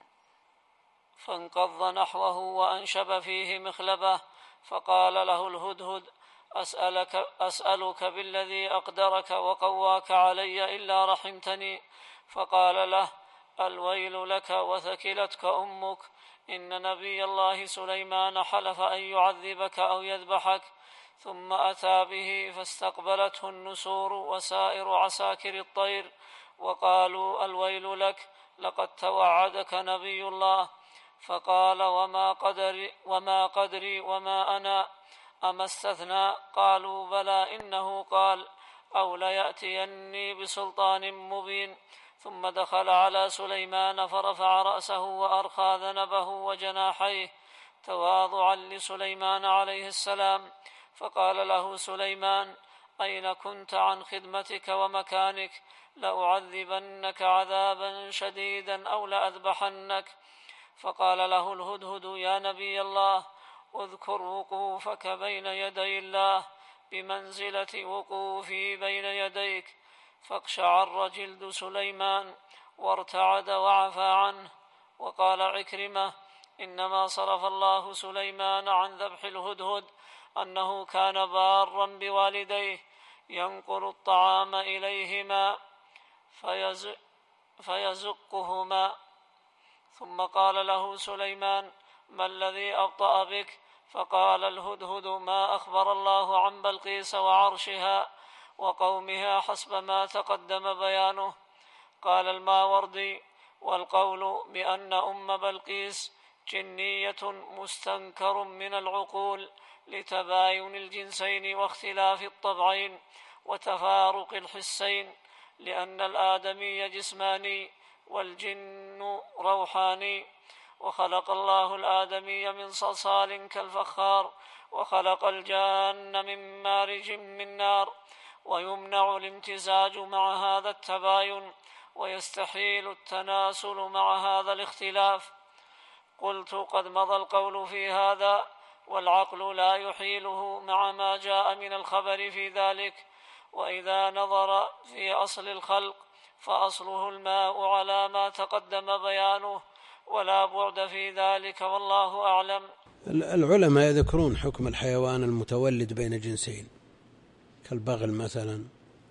B: فانقض نحوه وأنشب فيه مخلبه، فقال له الهدهد: أسألك, أسألك بالذي أقدرك وقواك علي إلا رحمتني. فقال له: الويل لك وثكلتك أمك، إن نبي الله سليمان حلف أن يعذبك أو يذبحك. ثم أتى به فاستقبلته النسور وسائر عساكر الطير، وقالوا: الويل لك، لقد توعدك نبي الله. فقال: وما قدري وما قدري وما أنا، أما استثنى؟ قالوا: بلى، إنه قال: أو ليأتيني بسلطان مبين. ثم دخل على سليمان فرفع رأسه وأرخى ذنبه وجناحيه تواضعا لسليمان عليه السلام. فقال له سليمان: أين كنت عن خدمتك ومكانك؟ لأعذبنك عذابا شديدا أو لأذبحنك. فقال له الهدهد: يا نبي الله، اذكر وقوفك بين يدي الله بمنزلة وقوفي بين يديك، فاقشعر جلد سليمان وارتعد وعفى عنه. وقال عكرمة: إنما صرف الله سليمان عن ذبح الهدهد أنه كان بارا بوالديه ينقل الطعام إليهما فيزقهما. ثم قال له سليمان: ما الذي أبطأ بك؟ فقال الهدهد: ما أخبر الله عن بلقيس وعرشها وقومها حسب ما تقدم بيانه. قال الماوردي: والقول بأن أم بلقيس جنية مستنكر من العقول لتباين الجنسين واختلاف الطبعين وتفارق الحسين، لأن الآدمي جسماني والجن روحاني، وخلق الله الآدمي من صلصال كالفخار وخلق الجان من مارج من نار، ويمنع الامتزاج مع هذا التباين ويستحيل التناسل مع هذا الاختلاف. قلت: قد مضى القول في هذا، والعقل لا يحيله مع ما جاء من الخبر في ذلك. وإذا نظر في أصل الخلق فأصله الماء على ما تقدم بيانه، ولا بعد في ذلك، والله أعلم.
A: العلماء يذكرون حكم الحيوان المتولد بين جنسين كالبغل مثلا،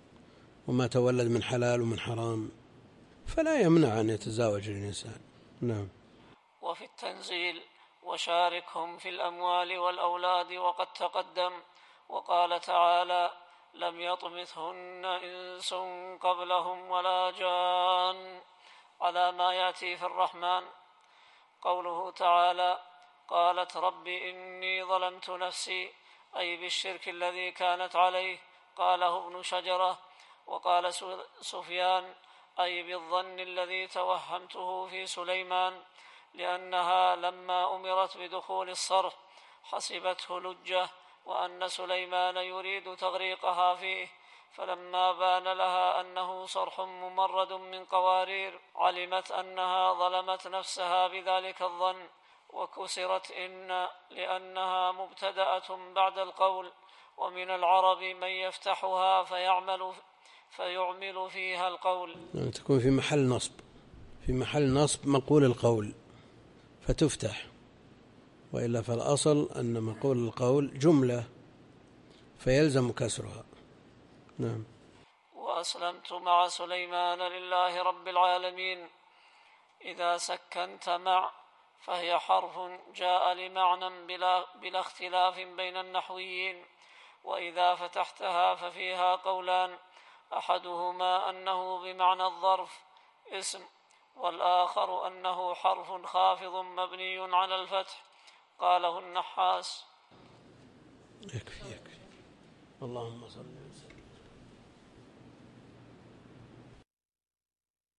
A: وما تولد من حلال ومن حرام، فلا يمنع أن يتزاوج الإنسان. نعم.
B: وفي التنزيل: وشاركهم في الأموال والأولاد، وقد تقدم. وقال تعالى: لم يطمثهن إنس قبلهم ولا جان، على ما يأتي في الرحمن. قوله تعالى: قالت رب إني ظلمت نفسي، أي بالشرك الذي كانت عليه، قاله ابن شجرة. وقال سفيان: أي بالظن الذي توهمته في سليمان، لأنها لما أمرت بدخول الصرح حسبته لجة، وأن سليمان يريد تغريقها فيه، فلما بان لها أنه صرح ممرد من قوارير علمت أنها ظلمت نفسها بذلك الظن، وكسرت إن لأنها مبتدأة بعد القول. ومن العرب من يفتحها فيعمل فيعمل فيها القول،
A: يعني تكون في محل نصب، في محل نصب مقول القول فتفتح، وإلا فالأصل أن مقول القول جملة فيلزم كسرها. نعم.
B: وأسلمت مع سليمان لله رب العالمين. إذا سكنت مع فهي حرف جاء لمعنى بلا, بلا اختلاف بين النحويين، وإذا فتحتها ففيها قولان: أحدهما أنه بمعنى الظرف اسم، والآخر أنه حرف خافض مبني على الفتح. قاله النحاس.
A: يكفي يكفي. اللهم صل